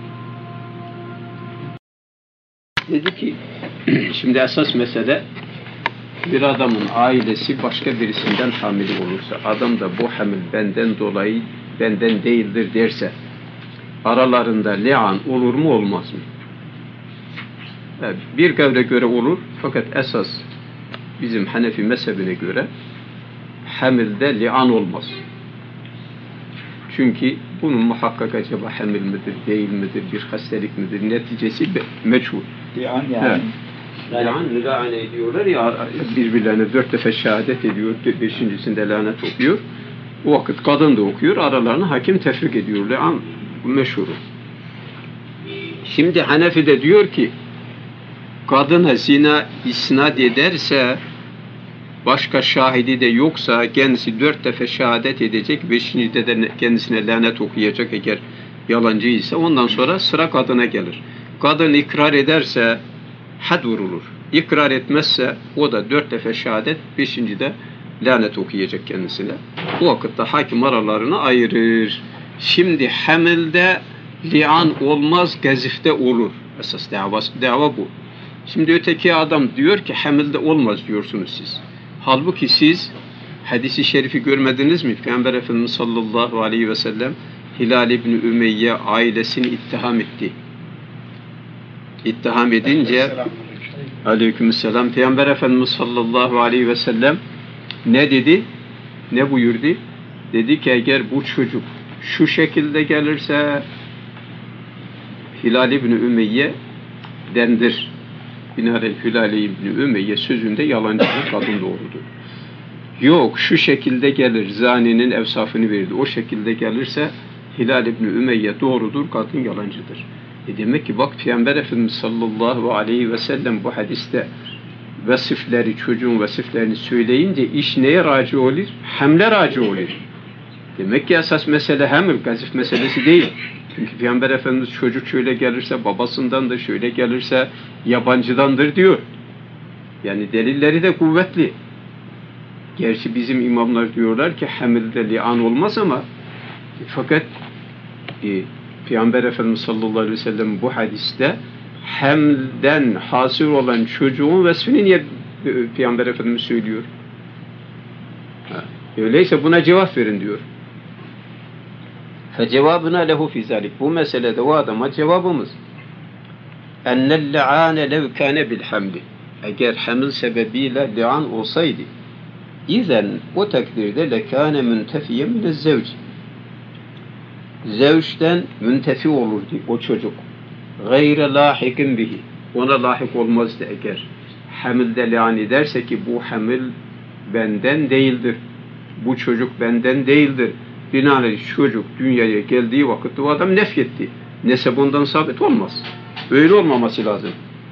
Dedi ki, şimdi esas mesele, bir adamın ailesi başka birisinden hamile olursa, adam da bu hamil benden dolayı benden değildir derse, aralarında li'an olur mu olmaz mı? Bir kavle göre olur, fakat esas bizim Hanefi mezhebine göre hamilde li'an olmaz. Çünkü bunun muhakkak acaba hamil midir, değil midir, bir hastalık midir, neticesi meçhul.
Li'an yani.
Li'an, mülaane ediyorlar ya, birbirlerine 4 defa şehadet ediyor, 5.'sinde lanet okuyor. O vakit kadın da okuyor, aralarını hakim tefrik ediyor. Li'an meşhur. Şimdi Hanefi de diyor ki, kadına zina isnat ederse, başka şahidi de yoksa kendisi 4 defa şehadet edecek, 5.'de de kendisine lanet okuyacak eğer yalancı ise, ondan sonra sıra kadına gelir. Kadın ikrar ederse had vurulur. İkrar etmezse o da 4 defa şehadet, 5.'de lanet okuyacak kendisine. O vakitte hakim aralarını ayırır. Şimdi hamilde li'an olmaz, gazifte olur. Esas dava bu. Şimdi öteki adam diyor ki hamilde olmaz diyorsunuz siz. Halbuki siz hadisi şerifi görmediniz mi? Peygamber Efendimiz sallallahu aleyhi ve sellem Hilal İbni Ümeyye ailesini ittiham etti. İttiham edince aleykümselam Peygamber Efendimiz sallallahu aleyhi ve sellem ne dedi? Ne buyurdu? Dedi ki eğer bu çocuk şu şekilde gelirse Hilal İbni Ümeyye dendir. Binaenaleyh Hilal İbni Ümeyye sözünde yalancıdır, kadın doğrudur. Yok, şu şekilde gelir, zaninin evsafını verdi. O şekilde gelirse Hilal İbni Ümeyye doğrudur, kadın yalancıdır. Demek ki bak Peygamber Efendimiz sallallahu aleyhi ve sellem bu hadiste vasıfları, çocuğun vasıflarını söyleyince iş neye raci olur? Hamle raci olur. Demek ki esas mesele hamil, gazif meselesi değil. Çünkü Peygamber Efendimiz çocuk şöyle gelirse babasındandır, şöyle gelirse yabancıdandır diyor. Yani delilleri de kuvvetli. Gerçi bizim imamlar diyorlar ki hamilde li'an olmaz ama fakat Peygamber Efendimiz sallallahu aleyhi ve sellem bu hadiste hamden hasıl olan çocuğun vasfını niye Peygamber Efendimiz söylüyor? Öyleyse buna cevap verin diyor. Fecevabına lehu fi zalik. Bu meselede o adama cevabımız ennel li'ane lev kâne bil hamli. Eğer hamil sebebiyle li'an olsaydı izen o takdirde lekâne müntefiyen mine zevci. Zevçten müntefi olurdu o çocuk. Gayre lahikin bihi. Ona lahik olmazdı eğer hamilde li'an ederse ki bu hamil benden değildir. Bu çocuk benden değildir. Binaenaleyh çocuk dünyaya geldiği vakitte o adam nefyetti. Nesep ondan sabit olmaz. Öyle olmaması lazım.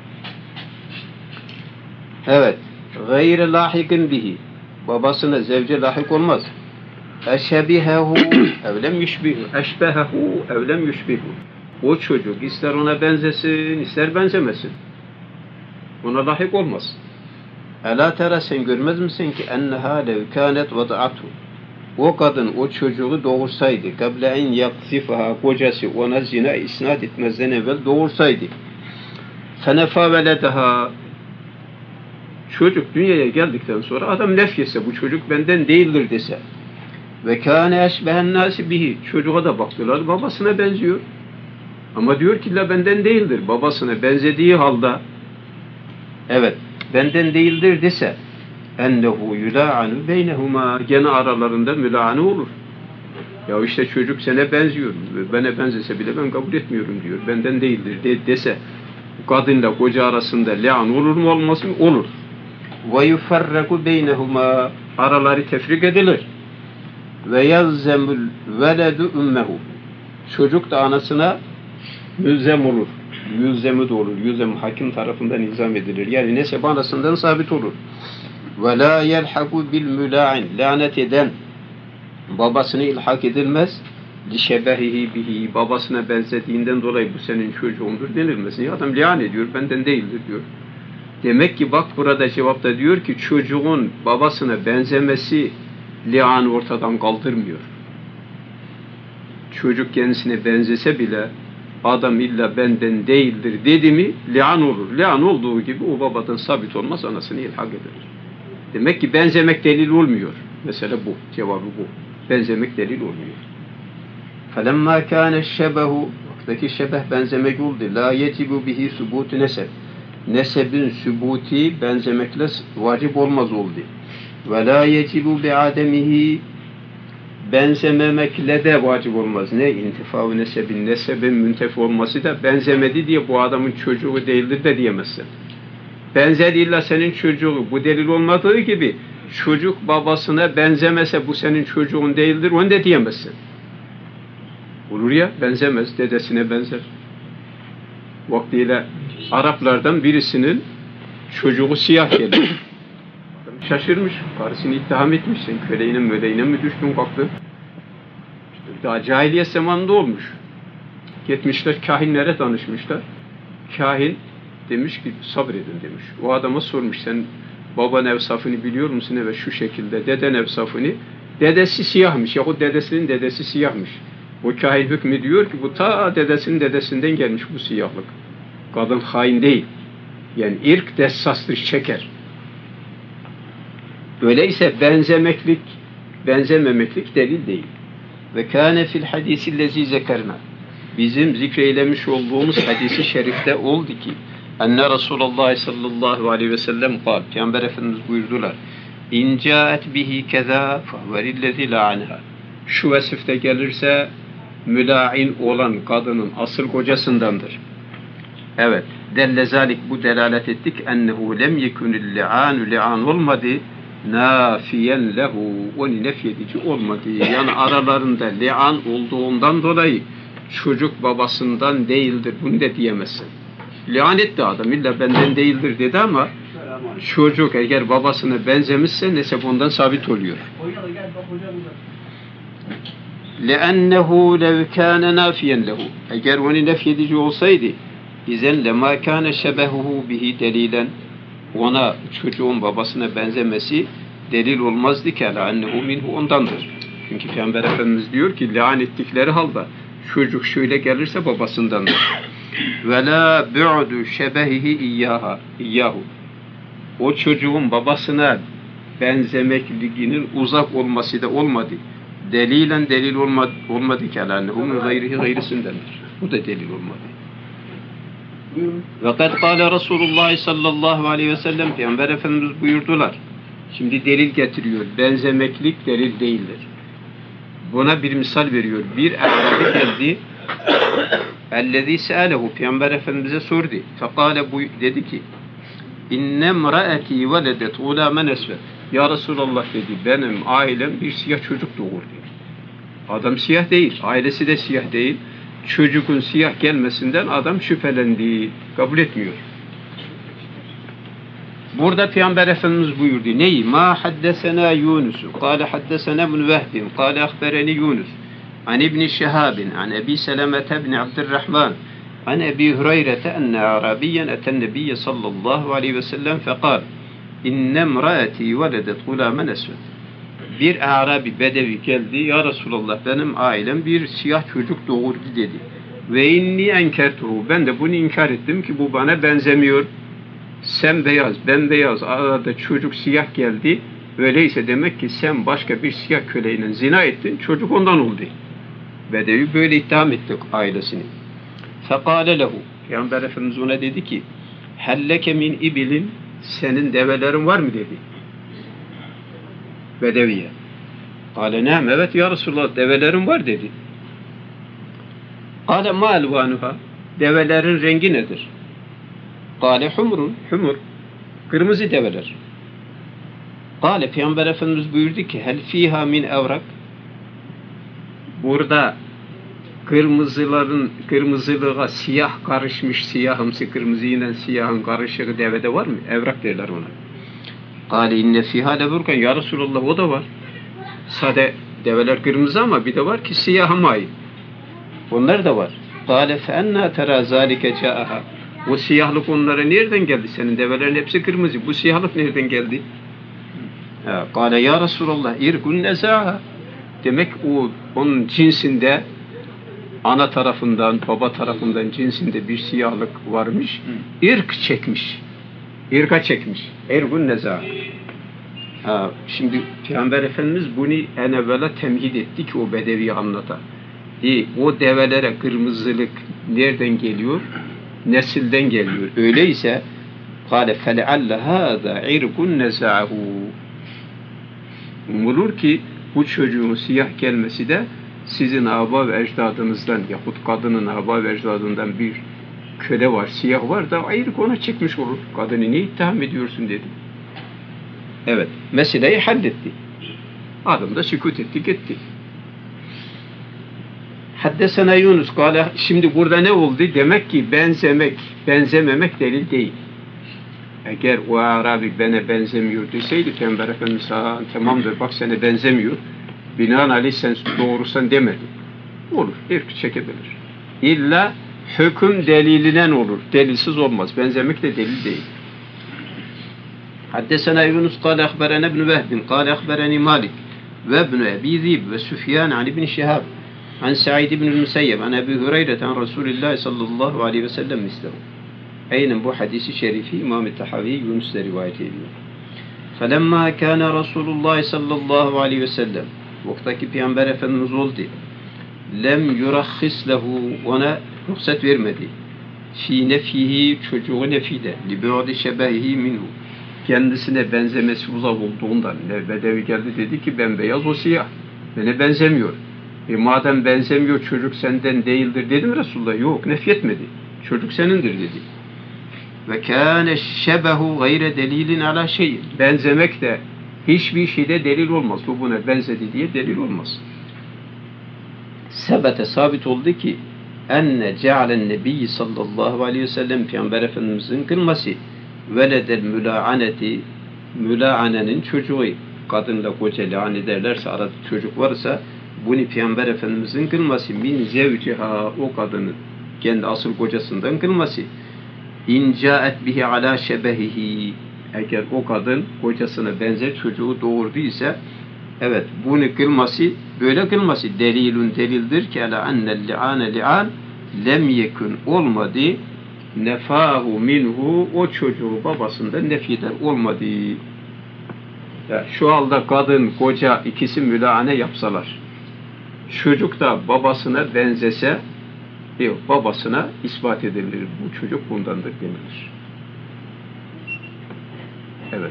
Evet. Gayre lahikin bihi. Babasına zevce lahik olmaz. Eşebihehu evlem yüşbihu. Eşbehehu evlem yüşbihu. O çocuk ister ona benzesin, ister benzemesin. Ona lahik olmaz. Ela tera sen görmez misin ki enneha lev kânet vada'atu. O kadın o çocuğu doğursaydı, kable en yakzifaha kocası ona zina isnat etmezden evvel doğursaydı. Fenefa veledeha. Çocuk dünyaya geldikten sonra adam nefyese bu çocuk benden değildir dese. Ve kâne eşbehen nâsi bihi. Çocuğa da baktılar, babasına benziyor. Ama diyor ki la benden değildir. Babasına benzediği halde evet, benden değildir dese ennehu yula'anu beynehuma, gene aralarında müla'ane olur. Ya işte çocuk sana benziyor, bana benzese bile ben kabul etmiyorum diyor, benden değildir dese kadınla koca arasında le'an olur mu olmaz mı? Olur. Ve yufarraku beynehuma, araları tefrik edilir. Ve yazzemul veledu ummehu, çocuk da anasına mülzem olur. Mülzemi de olur. Mülzem hakim tarafından nizam edilir. Yani nesep anasından sabit olur. Ve la yelhaku bil müla'in, lanet eden babasına ilhak edilmez. Lişebehihi bihi, babasına benzediğinden dolayı bu senin çocuğundur denilmez. Niye? Adam lian ediyor, benden değildir diyor. Demek ki bak burada cevapta diyor ki çocuğun babasına benzemesi lianı ortadan kaldırmıyor. Çocuk kendisine benzese bile adam illa benden değildir dedi mi lian olur. Lian olduğu gibi o babadan sabit olmaz, anasını ilhak eder. Demek ki benzemek delil olmuyor. Mesela bu, cevabı bu. Benzemek delil olmuyor. فَلَمَّا كَانَ الشَّبَهُ, vaktaki şebeh benzemek oldu. لَا يَجِبُ بِهِ سُبُوتُ neseb. Nesebin sübuti benzemekle vacip olmaz oldu. وَلَا يَجِبُ بِعَدَمِهِ, benzememekle de vacip olmaz. Ne? İntifâ-ı nesebin, nesebin müntefi olması da benzemedi diye bu adamın çocuğu değildir de diyemezsin. Benzedi illa senin çocuğu, bu delil olmadığı gibi çocuk babasına benzemese bu senin çocuğun değildir, onu da diyemezsin. Olur ya, benzemez, dedesine benzer. Vaktiyle Araplardan birisinin çocuğu siyah geldi. Şaşırmış, karısını ittiham etmiş. Sen köleğine möleğine mi düştün kalktın? Daha cahiliye zamanında olmuş. Gitmişler, kahinlere danışmışlar. Kahin demiş ki sabredin demiş. O adama sormuş, sen baban evsafını biliyor musun? Evet şu şekilde, deden evsafını. Dedesi siyahmış, yahu dedesinin dedesi siyahmış. O kahin hükmediyor ki bu ta dedesinin dedesinden gelmiş bu siyahlık. Kadın hain değil. Yani irk dessastır, çeker. Öyleyse benzememeklik delil değil. Ve kâne fil hadîsillezî zekerna, bizim zikreylemiş olduğumuz hadisi şerifte oldu ki enne Resulullah sallallahu aleyhi ve sellem kâl, Peygamber Efendimiz buyurdular, İn câet bihi kezâ fehvelillezî la'anha, şu vasıfta gelirse mülâin olan kadının asıl kocasındandır. Evet, dellezalik, bu delalet ettik ennehu lem yekunil li'anu, li'an olmadı, nafiyen lehu, onu nefyedici olmadı. Yani aralarında li'an olduğundan dolayı çocuk babasından değildir, bunu da diyemezsin. Li'an etti adam, illa benden değildir dedi ama çocuk eğer babasına benzemişse nesep ondan sabit oluyor. لِأَنَّهُ لَوْ كَانَ نَافِيًا لَهُ, eğer onu nefyedici olsaydı İzen لَمَا كَانَ شَبَهُهُ bihi delilen, ona çocuğun babasına benzemesi delil olmazdı ki لَأَنَّهُ minhu, ondandır. Çünkü Peygamber Efendimiz diyor ki li'an ettikleri halde çocuk şöyle gelirse babasındandır. وَلَا بُعْدُ شَبَهِهِ İyyahu, o çocuğun babasına benzemekliğinin uzak olması da olmadı. Delilen delil olmadı ki لَأَنَّهُ min gayrisidendir. Bu da delil olmadı. Ve kad kâle Resulullah sallallahu aleyhi ve sellem, Peygamber Efendimiz buyurdular. Şimdi delil getiriyor. Benzemeklik delil değildir. Buna bir misal veriyor. Bir Arabi geldi. Ellezî se'alehu, Peygamber Efendimiz'e sordu. Fekâle, dedi ki İnne mraeti veledet gulâmen esved. Ya Resulallah dedi, benim ailem bir siyah çocuk doğurdu. Adam siyah değil, ailesi de siyah değil. Çocuğun siyah gelmesinden adam şüphelendi, kabul etmiyor. Burada Peygamber Efendimiz buyurdu. Neyi? Ma haddesena Yunus. Kâle haddesena ibn Vehbin. Kâle ahbereni Yunus. An ibn Şehabin. An Ebi Selemete ibn Abdurrahman. An Ebi Hureyre'te enne Arabiyen eten Nebiyye sallallahu aleyhi ve sellem fekal. İnne mraeti veledet gulâmen esved. Bir Arabi bedevi geldi. Ya Resulallah, benim ailem bir siyah çocuk doğurdu dedi. Ve inni enkertuhu. Ben de bunu inkar ettim ki bu bana benzemiyor. Sen beyaz, ben beyaz. Arada çocuk siyah geldi. Öyleyse demek ki sen başka bir siyah köleyle zina ettin. Çocuk ondan oldu. Bedevi böyle itham etti ailesini. Fekale lehu. Peygamber Efendimiz ona dedi ki helleke min ibilin, senin develerin var mı dedi. Bedeviye. Kale ne'm, evet ya Resulallah, develerim var dedi. Kale ma elvanuha, develerin rengi nedir? Kale humrun, humur, kırmızı develer. Kale Peygamber Efendimiz buyurdu ki hel fiha min evrak, burada kırmızılığa siyah karışmış, siyahımsı kırmızıyla siyahın karışığı devede var mı? Evrak derler ona. Kale inne fiha leburkan, ya Resulallah o da var. Sade develer kırmızı ama bir de var ki siyah mayı. Onlar da var. Kale fe enna tera zalike ca'aha. O siyahlık onlara nereden geldi? Senin develerin hepsi kırmızı. Bu siyahlık nereden geldi? Kale ya Resulallah irkun nezaha. Demek onun cinsinde, ana tarafından, baba tarafından cinsinde bir siyahlık varmış. İrk çekmiş. İrka çekmiş. İrkun nezaha. Şimdi Peygamber Efendimiz bunu en evvela temhid etti ki o bedevi anlata. O develere kırmızılık nereden geliyor? Nesilden geliyor. Öyleyse قَالَ فَلَعَلَّ هَذَا عِرْقٌ نَزَعَهُ. Umulur ki bu çocuğun siyah gelmesi de sizin aba ve ecdadınızdan yahut kadının aba ve ecdadından bir köle var, siyah var da ayrık ona çekmiş olur. Kadını niye itham ediyorsun dedi. Evet, meseleyi halletti. Adam da sükut etti, gitti. Haddesena Yunus kâle, şimdi burada ne oldu? Demek ki benzememek delil değil. Eğer o Arabi bana benzemiyor deseydi Peygamber Efendimiz tamamdır bak sana benzemiyor. Binaenaleyh sen doğrusan demedi. Olur, irk çekebilir. İlla hüküm delilinden olur. Delilsiz olmaz. Benzemek de delil değil. Haddesena Yunus kâle ehberene ibn Vehbin kâle ehbereni Malik ve ibn Ebi Zib ve Süfyan an ibn Şihab an Sa'id ibn Müseyyeb an Ebi Hureyre an Resulullah sallallahu aleyhi ve sellem mislehu. Aynen bu hadisi şerifi İmam-ı Tahavi Yunus'la rivayet ediyor. فَلَمَّا كَانَ رَسُولُ اللّٰهِ sallallahu aleyhi ve sellem, vaktaki Peygamber Efendimiz oldu. Lem yurakhis lehu, ona ruhsat vermedi. Fi nefihi, çocuğu nefide. Libu'di şebehihi minhu. Kendisine benzemesi uzak olduğundan. Bedevi geldi dedi ki ben beyaz, o siyah. Bana benzemiyor. Madem benzemiyor çocuk senden değildir dedi mi Resulullah? Yok, nefyetmedi. Çocuk senindir dedi. Ve kâne şebehu gayre delilin ala şey. Benzemek de hiçbir şeyde delil olmaz. Bu buna benzedi diye delil olmaz. Sebete sabit oldu ki enne cealen nebiyyi sallallahu aleyhi ve sellem Peygamber Efendimizin kılması veledel müla'aneti, müla'anenin çocuğu, kadınla koca la'an ederlerse arada çocuk varsa bunu Peygamber Efendimizin kılması min zevciha, o kadının kendi asıl kocasından kılması İn câet bihi alâ şebehihi, eğer o kadın kocasına benzer çocuğu doğurduysa evet bunu kılması, böyle kılması delilun delildir ki ala ennel li'ane li'an lem yekun olmadı nefahu minhu, o çocuğu babasından nefyeder olmadı. Yani şu halde kadın koca ikisi mülâane yapsalar, çocuk da babasına benzese yok, babasına ispat edilir. Bu çocuk bundandır denilir. Evet.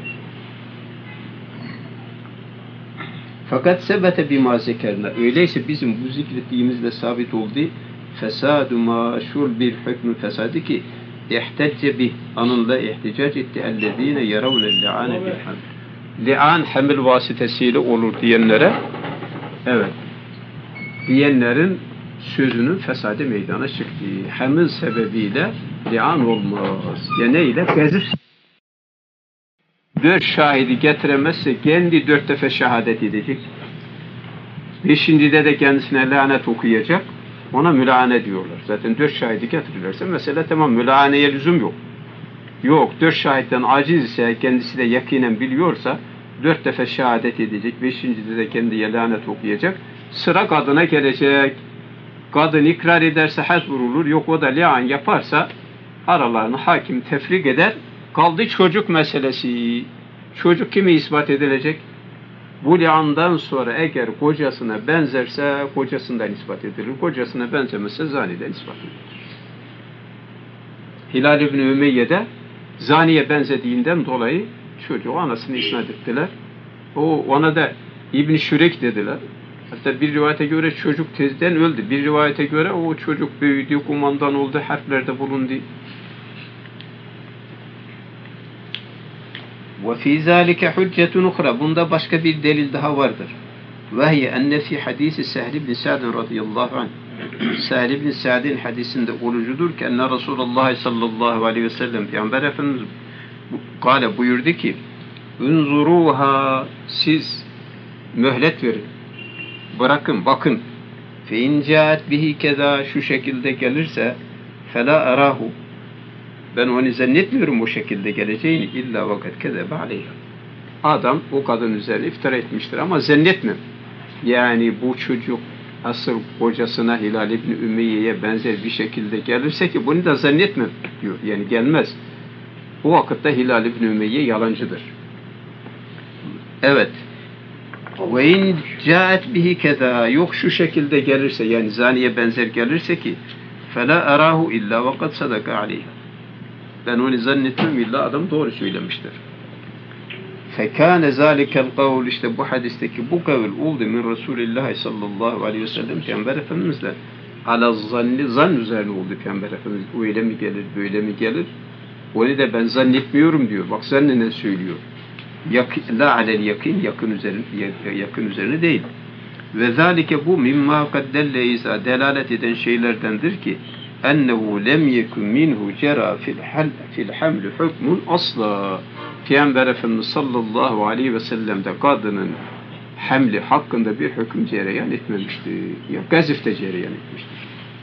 Fakat sebete bima zekerna. Öyleyse bizim bu zikrettiğimizle sabit oldu. Fesadu maşhur bir hükmü fesadı ki ihtecce bih, anında ihticac etti ellezine yaravne li'ane bil hamd. Li'an hamil vasıtesiyle olur diyenlere, evet, diyenlerin sözünün fesadı meydana çıktı. Hamil sebebiyle li'an olmaz. Geneyle gezif 4 şahidi getiremezse kendi 4 defa şehadet edecek. 5'inde de kendisine lanet okuyacak. Ona mülâne diyorlar. Zaten 4 şahidi getirirlerse mesela tamam, mülâneye lüzum yok. Yok, 4 şahitten aciz ise, kendisi de yakinen biliyorsa 4 defa şehadet edecek. 5'inde de kendiye lanet okuyacak. Sıra kadına gelecek. Kadın ikrar ederse had vurulur. Yok o da li'an yaparsa aralarını hakim tefrik eder. Kaldı çocuk meselesi. Çocuk kime ispat edilecek? Bu li'andan sonra eğer kocasına benzerse kocasından ispat edilir. Kocasına benzemezse zaniden ispat edilir. Hilal İbni Ümeyye de Zaniye benzediğinden dolayı çocuğu anasını isnat ettiler. Ona da İbn Şürek dediler. Hatta bir rivayete göre çocuk tezden öldü. Bir rivayete göre o çocuk büyüdü, kumandan oldu, harflerde bulundu.
وفي ذلك حجة أخرى. Bunda başka bir delil daha vardır. وهي أن في حديث سهل بن سعد رضي الله عنه. Sahl ibn Sa'd'in hadisinde olucudur ki enne Resulullah sallallahu aleyhi ve sellem Peygamber Efendimiz kâle buyurdu ki unzuruha, siz mühlet verin, bırakın, bakın. Fe in câet bihi keza, şu şekilde gelirse felâ arâhu, ben onu zannetmiyorum o şekilde geleceğini, illa vakat kezebe aleyha, adam o kadın üzerine iftira etmiştir ama zannetmem. Yani bu çocuk asıl kocasına Hilal İbni Ümeyye'ye benzer bir şekilde gelirse ki bunu da zannetmem diyor. Yani gelmez. O vakitte Hilal İbni Ümeyye yalancıdır. Evet. Ve in caet bihi keza, yok şu şekilde gelirse, yani zaniye benzer gelirse ki fela arahu illa vakat sadaka aleyha, ben onu zannetmem illa adam doğru söylemiştir. Fekâne zâlikel kavl, işte bu hadisteki bu kavl oldu min Resulillah sallallahu aleyhi ve sellem Peygamber Efendimiz'le ala zanni, zan üzerine oldu Peygamber Efendimiz. Öyle mi gelir, böyle mi gelir? Onu da ben zannetmiyorum diyor. Bak zannine söylüyor. La alel yakin, yakın üzerine değil. Ve zâlike, bu mimma kaddelle İsa, delalet eden şeylerdendir ki ennehu lem yekun minhu cera fil hamli hukmun asla. Peygamber Efendimiz sallallahu aleyhi ve sellem de kadının hamli hakkında bir hüküm cereyan etmemiştir. Ya gazifte cereyan etmiştir.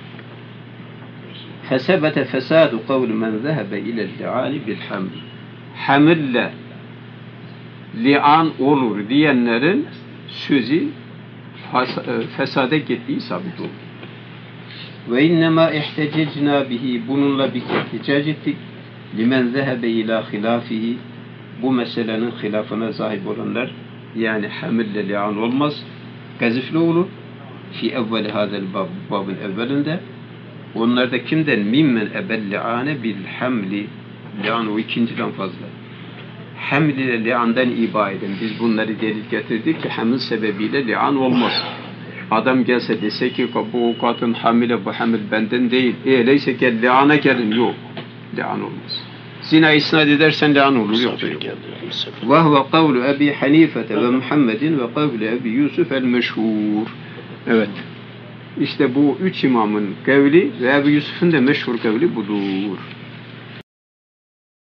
Fesebete fesadu kavlu men zehebe ile li'ani bil haml. Hamille li'an olur diyenlerin sözü fesade gittiği sabit olur. Ve innema ihtececna bihi, bununla bir ihticac ettik. Limen zehebe ila hilafihi, bu meselenin hilafına sahip olanlar, yani hamille li'an olmaz, gazifli olur. Fi evveli hadel bab, babın evvelinde. Onlar da kimden? Mimmen ebel li'ane bil hamli. Li'an o ikinciden fazla. Haml ile li'andan iba edin. Biz bunları delil getirdik ki hamil sebebiyle li'an olmaz. Adam gelse dese ki bu kadın hamile, bu hamil benden değil. Öyleyse gel li'ana gelin. Yok. Li'an olmaz. Zina isnat edersen li'an olur. Yok da yok. Ve huve kavlu Ebi Hanifete ve Muhammedin ve kavlu Ebi Yusuf el-meşhur. Evet. İşte bu üç imamın kavli ve Ebu Yusuf'un da meşhur kavli budur.